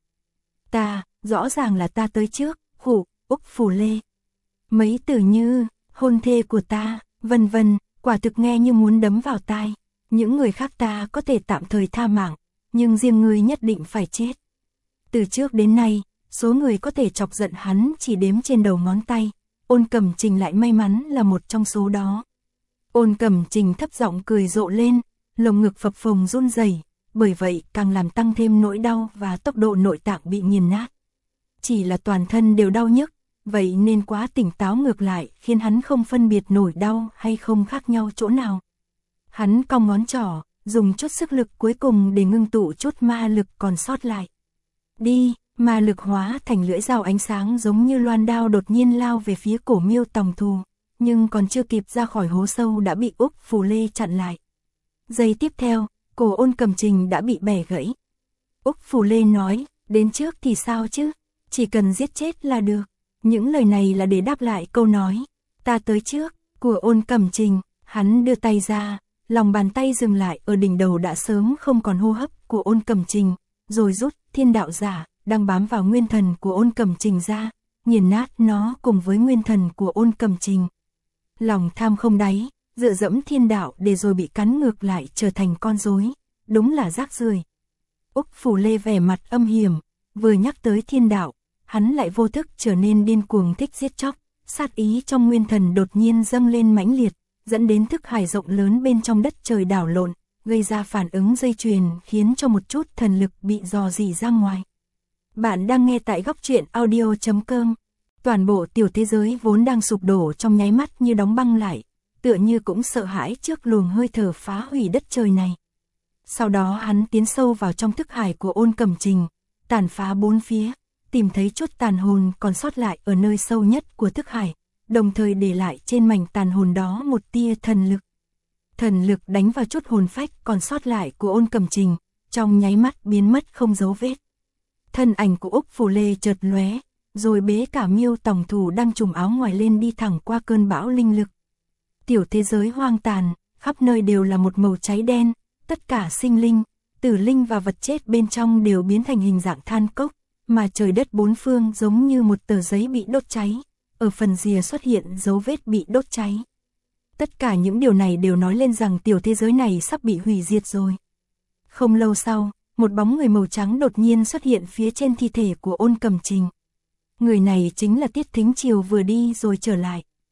Rõ ràng là ta tới trước, khụ, Úc Phủ Lê. Mấy từ như, hôn thê của ta, vân vân, quả thực nghe như muốn đấm vào tai. Những người khác ta có thể tạm thời tha mạng, nhưng riêng ngươi nhất định phải chết. Từ trước đến nay, số người có thể chọc giận hắn chỉ đếm trên đầu ngón tay, Ôn Cẩm Trình lại may mắn là một trong số đó. Ôn Cẩm Trình thấp giọng cười rộ lên, lồng ngực phập phồng run rẩy, bởi vậy càng làm tăng thêm nỗi đau và tốc độ nội tạng bị nghiền nát. Chỉ là toàn thân đều đau nhức, vậy nên quá tỉnh táo ngược lại khiến hắn không phân biệt nổi đau hay không khác nhau chỗ nào. Hắn cong ngón trỏ, dùng chút sức lực cuối cùng để ngưng tụ chút ma lực còn sót lại. Đi, ma lực hóa thành lưỡi dao ánh sáng giống như loan đao đột nhiên lao về phía cổ Miêu Tòng Thù, nhưng còn chưa kịp ra khỏi hố sâu đã bị Úc Phủ Lê chặn lại. Giây tiếp theo, cổ Ôn Cẩm Trình đã bị bẻ gãy. Úc Phủ Lê nói, đến trước thì sao chứ, chỉ cần giết chết là được. Những lời này là để đáp lại câu nói, ta tới trước, của Ôn Cẩm Trình. Hắn đưa tay ra, lòng bàn tay dừng lại ở đỉnh đầu đã sớm không còn hô hấp của Ôn Cẩm Trình, rồi rút thiên đạo giả, đang bám vào nguyên thần của Ôn Cẩm Trình ra, nghiền nát nó cùng với nguyên thần của Ôn Cẩm Trình. Lòng tham không đáy, dựa dẫm thiên đạo để rồi bị cắn ngược lại trở thành con rối, đúng là rác rưởi. Úc Phủ Lê vẻ mặt âm hiểm, vừa nhắc tới thiên đạo, hắn lại vô thức trở nên điên cuồng thích giết chóc, sát ý trong nguyên thần đột nhiên dâng lên mãnh liệt, dẫn đến thức hải rộng lớn bên trong đất trời đảo lộn, gây ra phản ứng dây chuyền khiến cho một chút thần lực bị rò rỉ ra ngoài. Bạn đang nghe tại góc truyện audio.com. Toàn bộ tiểu thế giới vốn đang sụp đổ trong nháy mắt như đóng băng lại, tựa như cũng sợ hãi trước luồng hơi thở phá hủy đất trời này. Sau đó hắn tiến sâu vào trong thức hải của Ôn Cẩm Trình, tàn phá bốn phía, tìm thấy chút tàn hồn còn sót lại ở nơi sâu nhất của thức hải, đồng thời để lại trên mảnh tàn hồn đó một tia thần lực. Thần lực đánh vào chút hồn phách còn sót lại của Ôn Cẩm Trình, trong nháy mắt biến mất không dấu vết. Thân ảnh của Úc Phủ Lê chợt lóe, rồi bế cả Miêu Tòng Thù đang trùm áo ngoài lên đi thẳng qua cơn bão linh lực. Tiểu thế giới hoang tàn, khắp nơi đều là một màu cháy đen, tất cả sinh linh, tử linh và vật chết bên trong đều biến thành hình dạng than cốc, mà trời đất bốn phương giống như một tờ giấy bị đốt cháy, ở phần rìa xuất hiện dấu vết bị đốt cháy. Tất cả những điều này đều nói lên rằng tiểu thế giới này sắp bị hủy diệt rồi. Không lâu sau, một bóng người màu trắng đột nhiên xuất hiện phía trên thi thể của Ôn Cẩm Trình. Người này chính là Tiết Thính Triều vừa đi rồi trở lại.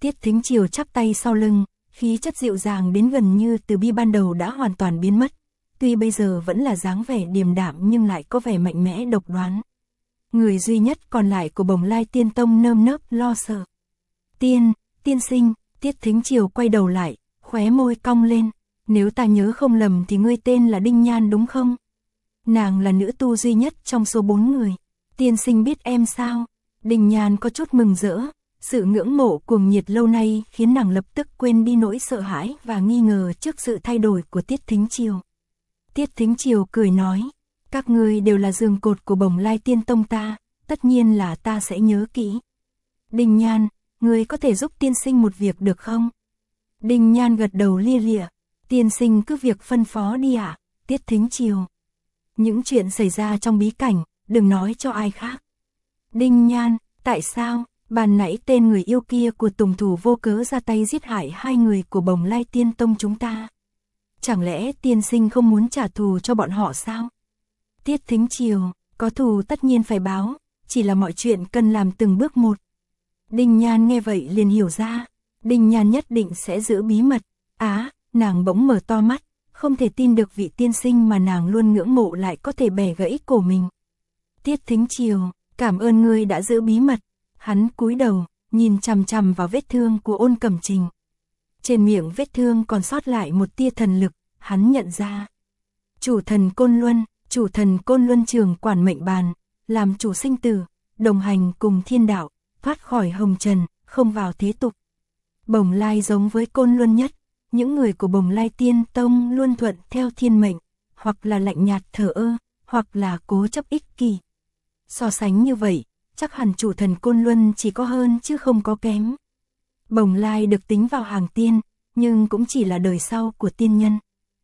Tiết Thính Triều chắp tay sau lưng, khí chất dịu dàng đến gần như từ bi ban đầu đã hoàn toàn biến mất. Tuy bây giờ vẫn là dáng vẻ điềm đạm nhưng lại có vẻ mạnh mẽ độc đoán. Người duy nhất còn lại của Bồng Lai Tiên Tông nơm nớp lo sợ. Tiên sinh, Tiết Thính Triều quay đầu lại, khóe môi cong lên. Nếu ta nhớ không lầm thì ngươi tên là Đinh Nhan đúng không? Nàng là nữ tu duy nhất trong số 4 người. Tiên sinh biết em sao? Đinh Nhan có chút mừng rỡ. Sự ngưỡng mộ cuồng nhiệt lâu nay khiến nàng lập tức quên đi nỗi sợ hãi và nghi ngờ trước sự thay đổi của Tiết Thính Triều. Tiết Thính Triều cười nói, các ngươi đều là giường cột của Bồng Lai Tiên Tông ta, tất nhiên là ta sẽ nhớ kỹ. Đinh Nhan, ngươi có thể giúp tiên sinh một việc được không? Đinh Nhan gật đầu lia lịa, tiên sinh cứ việc phân phó đi ạ. Tiết Thính Triều, những chuyện xảy ra trong bí cảnh, đừng nói cho ai khác. Đinh Nhan, tại sao? Ban nãy tên người yêu kia của Tùng Thủ vô cớ ra tay giết hại 2 người của Bồng Lai Tiên Tông chúng ta. Chẳng lẽ tiên sinh không muốn trả thù cho bọn họ sao? Tiết Thính Triều, có thù tất nhiên phải báo, chỉ là mọi chuyện cần làm từng bước một. Đinh Nhan nghe vậy liền hiểu ra, Đinh Nhan nhất định sẽ giữ bí mật. Nàng bỗng mở to mắt, không thể tin được vị tiên sinh mà nàng luôn ngưỡng mộ lại có thể bẻ gãy cổ mình. Tiết Thính Triều, cảm ơn ngươi đã giữ bí mật. Hắn cúi đầu, nhìn chằm chằm vào vết thương của Ôn Cẩm Trình. Trên miệng vết thương còn sót lại một tia thần lực, hắn nhận ra. Chủ thần Côn Luân trưởng quản mệnh bàn, làm chủ sinh tử, đồng hành cùng thiên đạo, thoát khỏi hồng trần, không vào thế tục. Bồng Lai giống với Côn Luân nhất, những người của Bồng Lai Tiên Tông luôn thuận theo thiên mệnh, hoặc là lạnh nhạt thờ ơ, hoặc là cố chấp ích kỷ. So sánh như vậy, chắc hẳn chủ thần Côn Luân chỉ có hơn chứ không có kém. Bồng Lai được tính vào hàng tiên, nhưng cũng chỉ là đời sau của tiên nhân.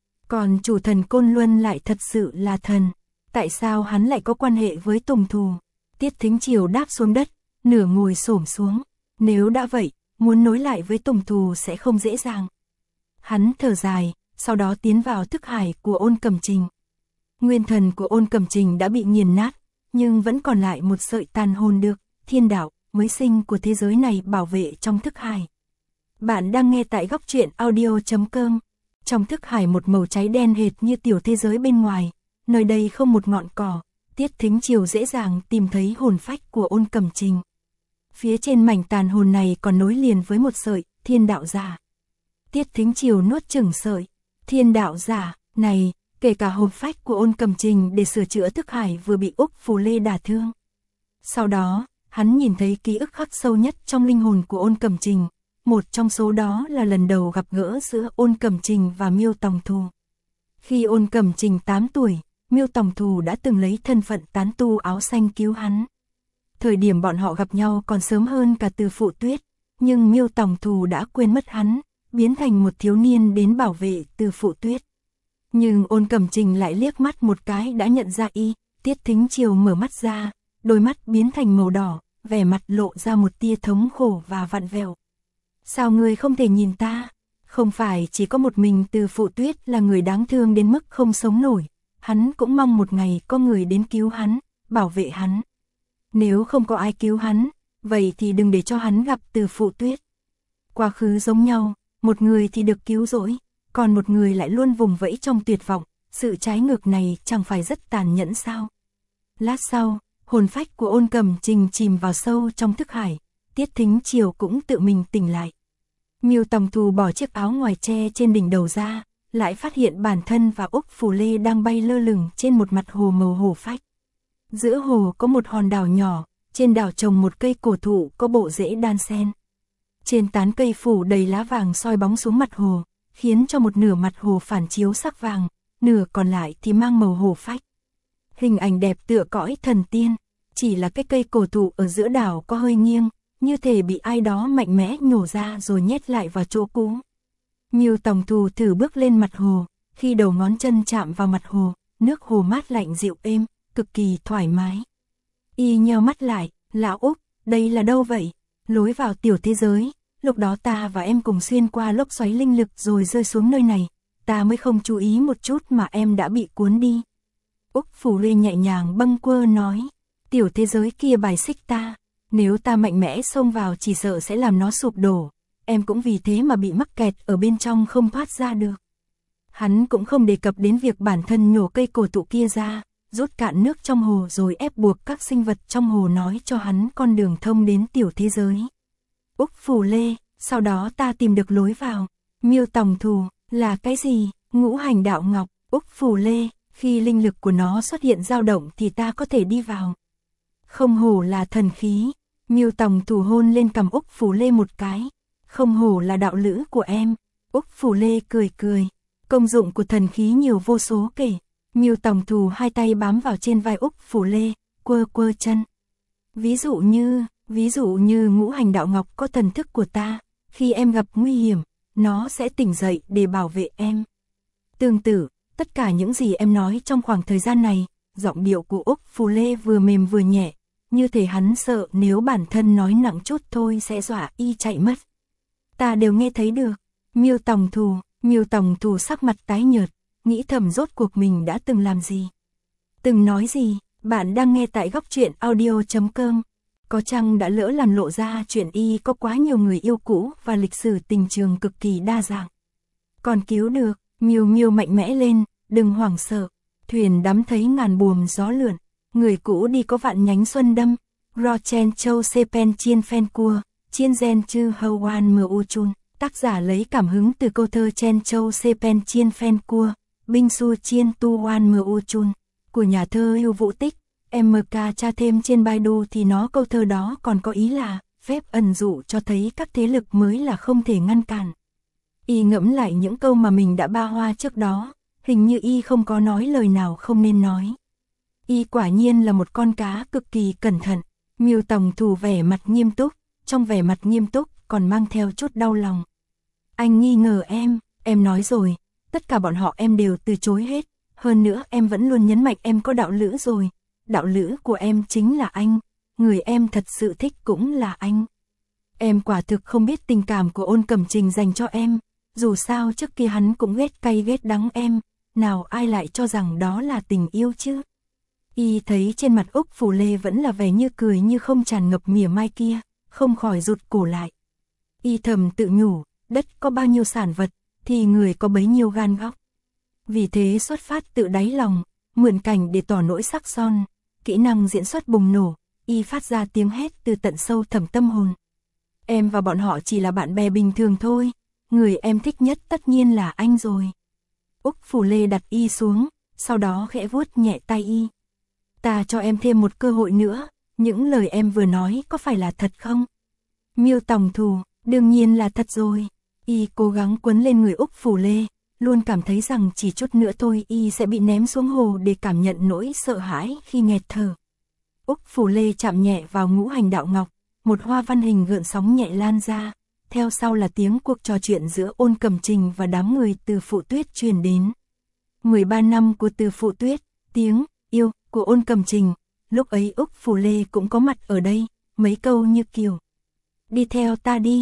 Còn chủ thần Côn Luân lại thật sự là thần. Tại sao hắn lại có quan hệ với Tùng Thù? Tiết Thính Triều đáp xuống đất, nửa ngồi xổm xuống. Nếu đã vậy, muốn nối lại với Tùng Thù sẽ không dễ dàng. Hắn thở dài, sau đó tiến vào thức hải của Ôn Cẩm Trình. Nguyên thần của Ôn Cẩm Trình đã bị nghiền nát, nhưng vẫn còn lại một sợi tàn hồn được thiên đạo mới sinh của thế giới này bảo vệ trong thức hải. Bạn đang nghe tại góc truyện audio.com. Trong thức hải một màu cháy đen hệt như tiểu thế giới bên ngoài, nơi đây không một ngọn cỏ. Tiết Thính Triều dễ dàng tìm thấy hồn phách của Ôn Cẩm Trình. Phía trên mảnh tàn hồn này còn nối liền với một sợi thiên đạo giả. Tiết Thính Triều nuốt chửng sợi thiên đạo giả này, kể cả hồn phách của Ôn Cẩm Trình để sửa chữa thức hải vừa bị Úc Phù Lê đả thương. Sau đó, hắn nhìn thấy ký ức khắc sâu nhất trong linh hồn của Ôn Cẩm Trình, một trong số đó là lần đầu gặp gỡ giữa Ôn Cẩm Trình và Miêu Tòng Thù. Khi Ôn Cẩm Trình 8 tuổi, Miêu Tòng Thù đã từng lấy thân phận tán tu áo xanh cứu hắn. Thời điểm bọn họ gặp nhau còn sớm hơn cả Từ Phụ Tuyết, nhưng Miêu Tòng Thù đã quên mất hắn, biến thành một thiếu niên đến bảo vệ Từ Phụ Tuyết. Nhưng Ôn Cẩm Trình lại liếc mắt một cái đã nhận ra y. Tiết Thính Triều mở mắt ra, đôi mắt biến thành màu đỏ, vẻ mặt lộ ra một tia thống khổ và vặn vẹo. Sao ngươi không thể nhìn ta? Không phải chỉ có một mình Từ Phụ Tuyết là người đáng thương đến mức không sống nổi, hắn cũng mong một ngày có người đến cứu hắn, bảo vệ hắn. Nếu không có ai cứu hắn, vậy thì đừng để cho hắn gặp Từ Phụ Tuyết. Quá khứ giống nhau, một người thì được cứu rỗi, còn một người lại luôn vùng vẫy trong tuyệt vọng, sự trái ngược này chẳng phải rất tàn nhẫn sao? Lát sau, hồn phách của Ôn Cẩm Trình chìm vào sâu trong thức hải, Tiết Thính Triều cũng tự mình tỉnh lại. Miêu Tòng Thù bỏ chiếc áo ngoài che trên đỉnh đầu ra, lại phát hiện bản thân và Úc Phù Lê đang bay lơ lửng trên một mặt hồ màu hổ phách. Giữa hồ có một hòn đảo nhỏ, trên đảo trồng một cây cổ thụ có bộ rễ đan xen. Trên tán cây phủ đầy lá vàng soi bóng xuống mặt hồ, khiến cho một nửa mặt hồ phản chiếu sắc vàng, nửa còn lại thì mang màu hổ phách. Hình ảnh đẹp tựa cõi thần tiên, chỉ là cái cây cổ thụ ở giữa đảo có hơi nghiêng, như thể bị ai đó mạnh mẽ nhổ ra rồi nhét lại vào chỗ cũ. Miêu Tòng Thù thử bước lên mặt hồ, khi đầu ngón chân chạm vào mặt hồ, nước hồ mát lạnh dịu êm, cực kỳ thoải mái. Y nheo mắt lại, lão Úc, đây là đâu vậy? Lối vào tiểu thế giới, lúc đó ta và em cùng xuyên qua lốc xoáy linh lực rồi rơi xuống nơi này, ta mới không chú ý một chút mà em đã bị cuốn đi. Úc Phù Lê nhẹ nhàng bâng quơ nói, tiểu thế giới kia bài xích ta, nếu ta mạnh mẽ xông vào chỉ sợ sẽ làm nó sụp đổ, em cũng vì thế mà bị mắc kẹt ở bên trong không thoát ra được. Hắn cũng không đề cập đến việc bản thân nhổ cây cổ thụ kia ra, rút cạn nước trong hồ rồi ép buộc các sinh vật trong hồ nói cho hắn con đường thông đến tiểu thế giới. Úc Phủ Lê, sau đó ta tìm được lối vào. Miêu Tòng Thù, là cái gì? Ngũ Hành Đạo Ngọc, Úc Phủ Lê, khi linh lực của nó xuất hiện dao động thì ta có thể đi vào. Không hổ là thần khí. Miêu Tòng Thù hôn lên cằm Úc Phủ Lê một cái. Không hổ là đạo lữ của em. Úc Phủ Lê cười cười. Công dụng của thần khí nhiều vô số kể. Miêu Tòng Thù hai tay bám vào trên vai Úc Phủ Lê, quơ quơ chân. Ví dụ như Ngũ Hành Đạo Ngọc có thần thức của ta, khi em gặp nguy hiểm, nó sẽ tỉnh dậy để bảo vệ em. Tương tự, tất cả những gì em nói trong khoảng thời gian này, giọng điệu của Úc Phủ Lê vừa mềm vừa nhẹ, như thể hắn sợ nếu bản thân nói nặng chút thôi sẽ dọa y chạy mất. Ta đều nghe thấy được. Miêu Tòng Thù sắc mặt tái nhợt, nghĩ thầm rốt cuộc mình đã từng làm gì. Từng nói gì, bạn đang nghe tại góc truyện audio.com. Có chăng đã lỡ làm lộ ra chuyện y có quá nhiều người yêu cũ và lịch sử tình trường cực kỳ đa dạng. Còn cứu được, Miêu mạnh mẽ lên, đừng hoảng sợ. Thuyền đắm thấy ngàn buồm gió lượn, người cũ đi có vạn nhánh xuân đâm. Ro chen châu sepen chien phen cua, chien gen chư hâu wan mờ u chun. Tác giả lấy cảm hứng từ câu thơ chen châu sepen chien phen cua, binh su chien tu wan mờ u chun của nhà thơ Hưu Vũ Tích. MK tra thêm trên Baidu thì câu thơ đó còn có ý là phép ẩn dụ cho thấy các thế lực mới là không thể ngăn cản. Y ngẫm lại những câu mà mình đã ba hoa trước đó, hình như y không có nói lời nào không nên nói. Y quả nhiên là một con cá cực kỳ cẩn thận. Miêu Tòng Thù vẻ mặt nghiêm túc, trong vẻ mặt nghiêm túc còn mang theo chút đau lòng. Anh nghi ngờ em nói rồi, tất cả bọn họ em đều từ chối hết, hơn nữa em vẫn luôn nhấn mạnh em có đạo lữ rồi. Đạo lữ của em chính là anh, người em thật sự thích cũng là anh. Em quả thực không biết tình cảm của Ôn Cẩm Trình dành cho em, dù sao trước kia hắn cũng ghét cay ghét đắng em, nào ai lại cho rằng đó là tình yêu chứ. Y thấy trên mặt Úc Phủ Lê vẫn là vẻ như cười như không tràn ngập mỉa mai kia, không khỏi rụt cổ lại. Y thầm tự nhủ, đất có bao nhiêu sản vật, thì người có bấy nhiêu gan góc. Vì thế xuất phát tự đáy lòng, mượn cảnh để tỏ nỗi sắc son. Kỹ năng diễn xuất bùng nổ, y phát ra tiếng hét từ tận sâu thẳm tâm hồn. Em và bọn họ chỉ là bạn bè bình thường thôi, người em thích nhất tất nhiên là anh rồi. Úc Phủ Lê đặt y xuống, sau đó khẽ vuốt nhẹ tay y. Ta cho em thêm một cơ hội nữa, những lời em vừa nói có phải là thật không? Miêu Tòng Thù, đương nhiên là thật rồi. Y cố gắng quấn lên người Úc Phủ Lê, luôn cảm thấy rằng chỉ chút nữa thôi y sẽ bị ném xuống hồ để cảm nhận nỗi sợ hãi khi nghẹt thở. Úc Phủ Lê chạm nhẹ vào Ngũ Hành Đạo Ngọc, một hoa văn hình gợn sóng nhẹ lan ra, theo sau là tiếng cuộc trò chuyện giữa Ôn Cẩm Trình và đám người Từ Phụ Tuyết truyền đến. 13 năm của Từ Phụ Tuyết, tiếng yêu của Ôn Cẩm Trình, lúc ấy Úc Phủ Lê cũng có mặt ở đây, mấy câu như kiểu đi theo ta đi,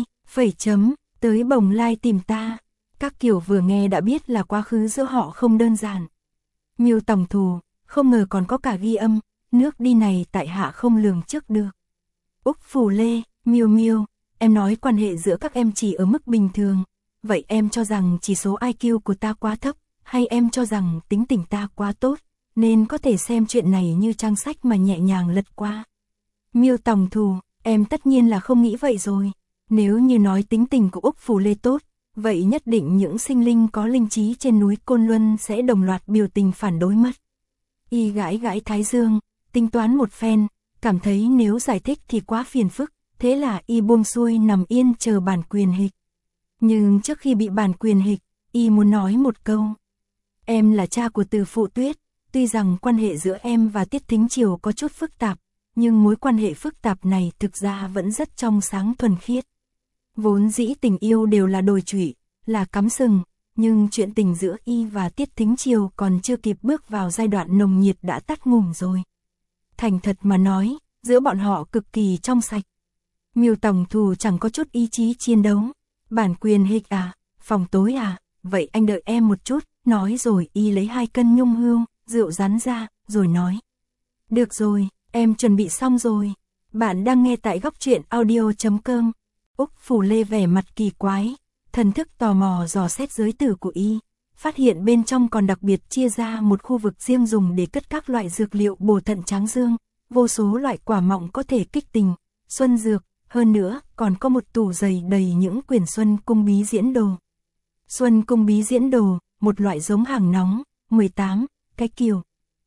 tới Bồng Lai tìm ta. Các kiểu vừa nghe đã biết là quá khứ giữa họ không đơn giản. Miêu Tòng Thù, không ngờ còn có cả ghi âm, nước đi này tại hạ không lường trước được. Úc Phủ Lê, Miêu, em nói quan hệ giữa các em chỉ ở mức bình thường, vậy em cho rằng chỉ số IQ của ta quá thấp, hay em cho rằng tính tình ta quá tốt, nên có thể xem chuyện này như trang sách mà nhẹ nhàng lật qua. Miêu Tòng Thù, em tất nhiên là không nghĩ vậy rồi, nếu như nói tính tình của Úc Phủ Lê tốt, vậy nhất định những sinh linh có linh trí trên núi Côn Luân sẽ đồng loạt biểu tình phản đối mất. Y gãi thái dương, tính toán một phen, cảm thấy nếu giải thích thì quá phiền phức, thế là y buông xuôi nằm yên chờ bản quyền hịch. Nhưng trước khi bị bản quyền hịch, y muốn nói một câu. Em là cha của Từ Phụ Tuyết, tuy rằng quan hệ giữa em và Tiết Thính Triều có chút phức tạp, nhưng mối quan hệ phức tạp này thực ra vẫn rất trong sáng thuần khiết. Vốn dĩ tình yêu đều là đồi trụy, là cắm sừng, nhưng chuyện tình giữa y và Tiết Thính Triều còn chưa kịp bước vào giai đoạn nồng nhiệt đã tắt ngủm rồi. Thành thật mà nói, giữa bọn họ cực kỳ trong sạch. Miêu Tòng Thù chẳng có chút ý chí chiến đấu. Bản quyền hịch à, phòng tối à, vậy anh đợi em một chút, nói rồi y lấy 2 cân nhung hương, rượu rắn ra, rồi nói. Được rồi, em chuẩn bị xong rồi. Bạn đang nghe tại góc truyện audio.com. Úc Phủ Lê vẻ mặt kỳ quái, thần thức tò mò dò xét giới tử của y, phát hiện bên trong còn đặc biệt chia ra một khu vực riêng dùng để cất các loại dược liệu bổ thận tráng dương, vô số loại quả mọng có thể kích tình, xuân dược, hơn nữa còn có một tủ dày đầy những quyển Xuân Cung Bí Diễn Đồ. Xuân Cung Bí Diễn Đồ, một loại giống hàng nóng, 18, cái kiểu.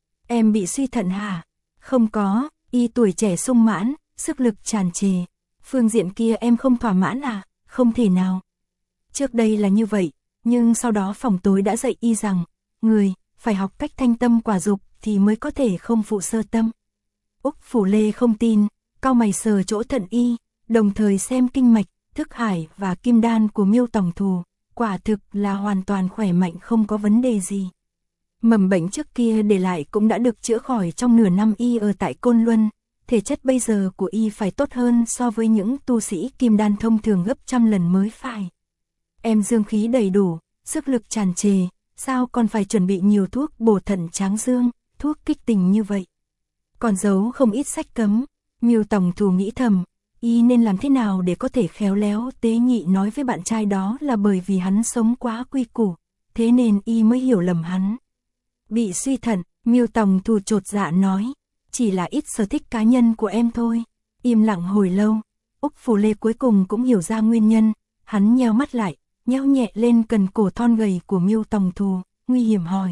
Em bị suy thận hả? Không có, y tuổi trẻ sung mãn, sức lực tràn trề. Phương diện kia em không thỏa mãn à? Không thể nào. Trước đây là như vậy, nhưng sau đó phòng tối đã dạy y rằng, người, phải học cách thanh tâm quả dục thì mới có thể không phụ sơ tâm. Úc Phủ Lê không tin, cau mày sờ chỗ thận y, đồng thời xem kinh mạch, thức hải và kim đan của Miêu Tòng Thù, quả thực là hoàn toàn khỏe mạnh không có vấn đề gì. Mầm bệnh trước kia để lại cũng đã được chữa khỏi trong nửa năm y ở tại Côn Luân, thể chất bây giờ của y phải tốt hơn so với những tu sĩ kim đan thông thường gấp trăm lần mới phải. Em dương khí đầy đủ, sức lực tràn trề, sao còn phải chuẩn bị nhiều thuốc bổ thận tráng dương, thuốc kích tình như vậy. Còn giấu không ít sách cấm, Miêu Tòng Thù nghĩ thầm, y nên làm thế nào để có thể khéo léo tế nhị nói với bạn trai đó là bởi vì hắn sống quá quy củ, thế nên y mới hiểu lầm hắn. Bị suy thận, Miêu Tòng Thù chột dạ nói, chỉ là ít sở thích cá nhân của em thôi. Im lặng hồi lâu, Úc Phủ Lê cuối cùng cũng hiểu ra nguyên nhân, hắn nheo mắt lại, nheo nhẹ lên cần cổ thon gầy của Miêu Tòng Thù, nguy hiểm hỏi.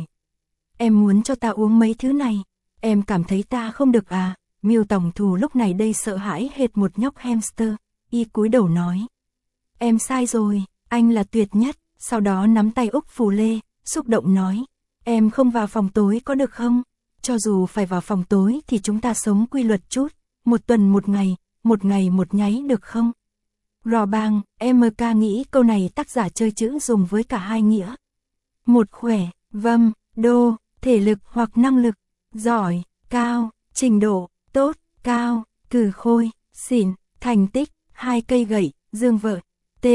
Em muốn cho ta uống mấy thứ này, em cảm thấy ta không được à? Miêu Tòng Thù lúc này đây sợ hãi hệt một nhóc hamster, y cúi đầu nói. Em sai rồi, anh là tuyệt nhất, sau đó nắm tay Úc Phủ Lê, xúc động nói. Em không vào phòng tối có được không? Cho dù phải vào phòng tối thì chúng ta sống quy luật chút, một tuần một ngày một nháy được không? Rò bang, MK nghĩ câu này tác giả chơi chữ dùng với cả hai nghĩa. Một khỏe, vâm, đô, thể lực hoặc năng lực, giỏi, cao, trình độ, tốt, cao, cừ khôi, xỉn, thành tích, 2 cây gậy, dương vợ, T,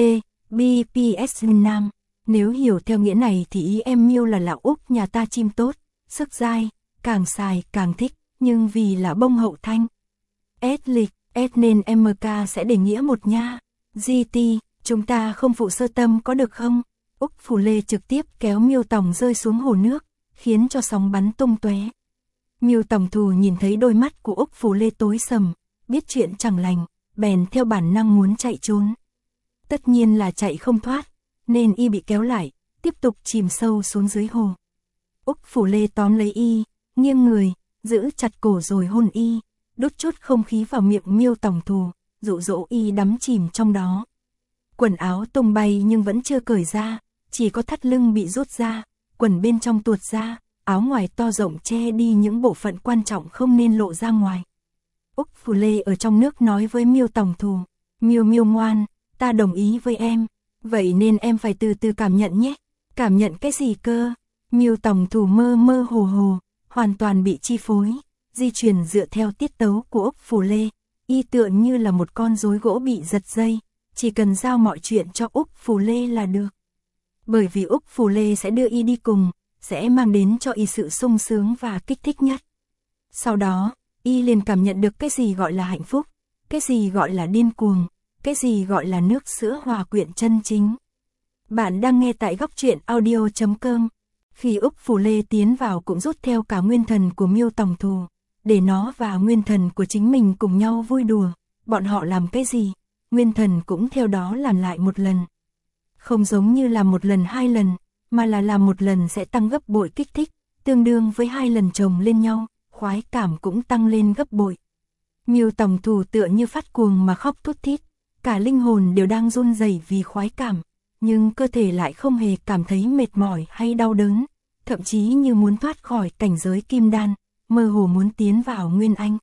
BPS Nam. Nếu hiểu theo nghĩa này thì ý em Miêu là lão Úc nhà ta chim tốt, sức dai, càng xài càng thích, nhưng vì là bông hậu thanh. S lịch, S nên MK sẽ để nghĩa một nha. GT, chúng ta không phụ sơ tâm có được không? Úc Phủ Lê trực tiếp kéo Miêu Tòng rơi xuống hồ nước, khiến cho sóng bắn tung tóe. Miêu Tòng Thù nhìn thấy đôi mắt của Úc Phủ Lê tối sầm, biết chuyện chẳng lành, bèn theo bản năng muốn chạy trốn. Tất nhiên là chạy không thoát, nên y bị kéo lại, tiếp tục chìm sâu xuống dưới hồ. Úc Phủ Lê tóm lấy y, nghiêng người, giữ chặt cổ rồi hôn y, đút chút không khí vào miệng Miêu Tòng Thù, dụ dỗ y đắm chìm trong đó. Quần áo tung bay nhưng vẫn chưa cởi ra, chỉ có thắt lưng bị rút ra, quần bên trong tuột ra, áo ngoài to rộng che đi những bộ phận quan trọng không nên lộ ra ngoài. Úc Phủ Lê ở trong nước nói với Miêu Tòng Thù, Miêu Miêu ngoan, ta đồng ý với em, vậy nên em phải từ từ cảm nhận nhé. Cảm nhận cái gì cơ? Miêu Tòng Thù mơ mơ hồ hồ, hoàn toàn bị chi phối, di chuyển dựa theo tiết tấu của Úc Phủ Lê, y tựa như là một con rối gỗ bị giật dây, chỉ cần giao mọi chuyện cho Úc Phủ Lê là được. Bởi vì Úc Phủ Lê sẽ đưa y đi cùng, sẽ mang đến cho y sự sung sướng và kích thích nhất. Sau đó, y liền cảm nhận được cái gì gọi là hạnh phúc, cái gì gọi là điên cuồng, cái gì gọi là nước sữa hòa quyện chân chính. Bạn đang nghe tại góc truyện audio.com. Khi Úc Phủ Lê tiến vào cũng rút theo cả nguyên thần của Miêu Tòng Thù, để nó và nguyên thần của chính mình cùng nhau vui đùa. Bọn họ làm cái gì, nguyên thần cũng theo đó làm lại một lần. Không giống như là một lần 2 lần, mà là làm một lần sẽ tăng gấp bội kích thích, tương đương với 2 lần chồng lên nhau, khoái cảm cũng tăng lên gấp bội. Miêu Tòng Thù tựa như phát cuồng mà khóc thút thít, cả linh hồn đều đang run rẩy vì khoái cảm, nhưng cơ thể lại không hề cảm thấy mệt mỏi hay đau đớn, thậm chí như muốn thoát khỏi cảnh giới kim đan, mơ hồ muốn tiến vào nguyên anh.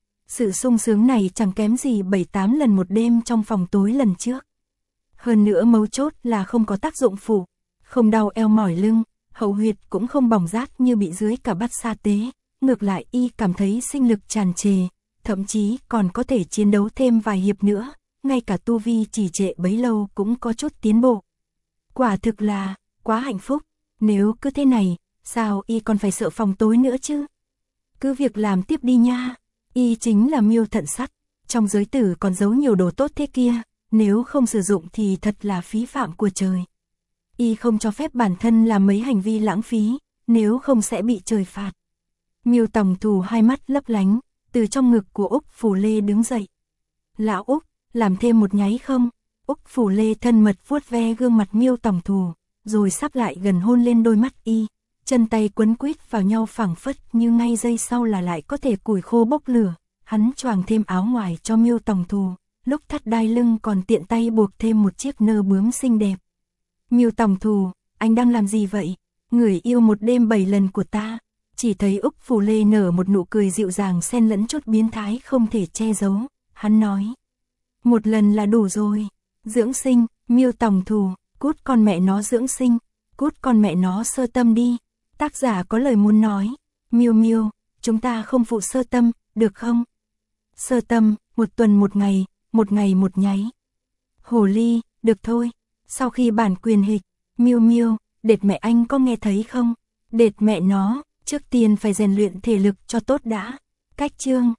Sự sung sướng này chẳng kém gì 7-8 lần một đêm trong phòng tối lần trước. Hơn nữa mấu chốt là không có tác dụng phụ, không đau eo mỏi lưng, hậu huyệt cũng không bỏng rát như bị dưới cả bát sa tế, ngược lại y cảm thấy sinh lực tràn trề, thậm chí còn có thể chiến đấu thêm vài hiệp nữa, ngay cả tu vi trì trệ bấy lâu cũng có chút tiến bộ. Quả thực là quá hạnh phúc, nếu cứ thế này, sao y còn phải sợ phòng tối nữa chứ? Cứ việc làm tiếp đi nha, y chính là Miêu Thận Sắt, trong giới tử còn giấu nhiều đồ tốt thế kia, nếu không sử dụng thì thật là phí phạm của trời. Y không cho phép bản thân làm mấy hành vi lãng phí, nếu không sẽ bị trời phạt. Miêu Tòng Thù hai mắt lấp lánh, từ trong ngực của Úc Phủ Lê đứng dậy. Lão Úc, làm thêm một nháy không? Úc Phủ Lê thân mật vuốt ve gương mặt Miêu Tòng Thù, rồi sắp lại gần hôn lên đôi mắt y, chân tay quấn quýt vào nhau phảng phất như ngay giây sau là lại có thể củi khô bốc lửa. Hắn choàng thêm áo ngoài cho Miêu Tòng Thù, lúc thắt đai lưng còn tiện tay buộc thêm một chiếc nơ bướm xinh đẹp. Miêu Tòng Thù, anh đang làm gì vậy? Người yêu một đêm 7 lần của ta. Chỉ thấy Úc Phủ Lê nở một nụ cười dịu dàng xen lẫn chút biến thái không thể che giấu. Hắn nói, một lần là đủ rồi. Dưỡng sinh, Miêu Tòng Thù, cút con mẹ nó dưỡng sinh, cút con mẹ nó sơ tâm đi. Tác giả có lời muốn nói, Miêu Miêu, chúng ta không phụ sơ tâm, được không? Sơ tâm, 1 tuần 1 ngày, 1 ngày 1 nháy. Hồ ly, được thôi. Sau khi bản quyền hịch, Miêu Miêu, đệt mẹ anh có nghe thấy không? Đệt mẹ nó, trước tiên phải rèn luyện thể lực cho tốt đã. Cách chương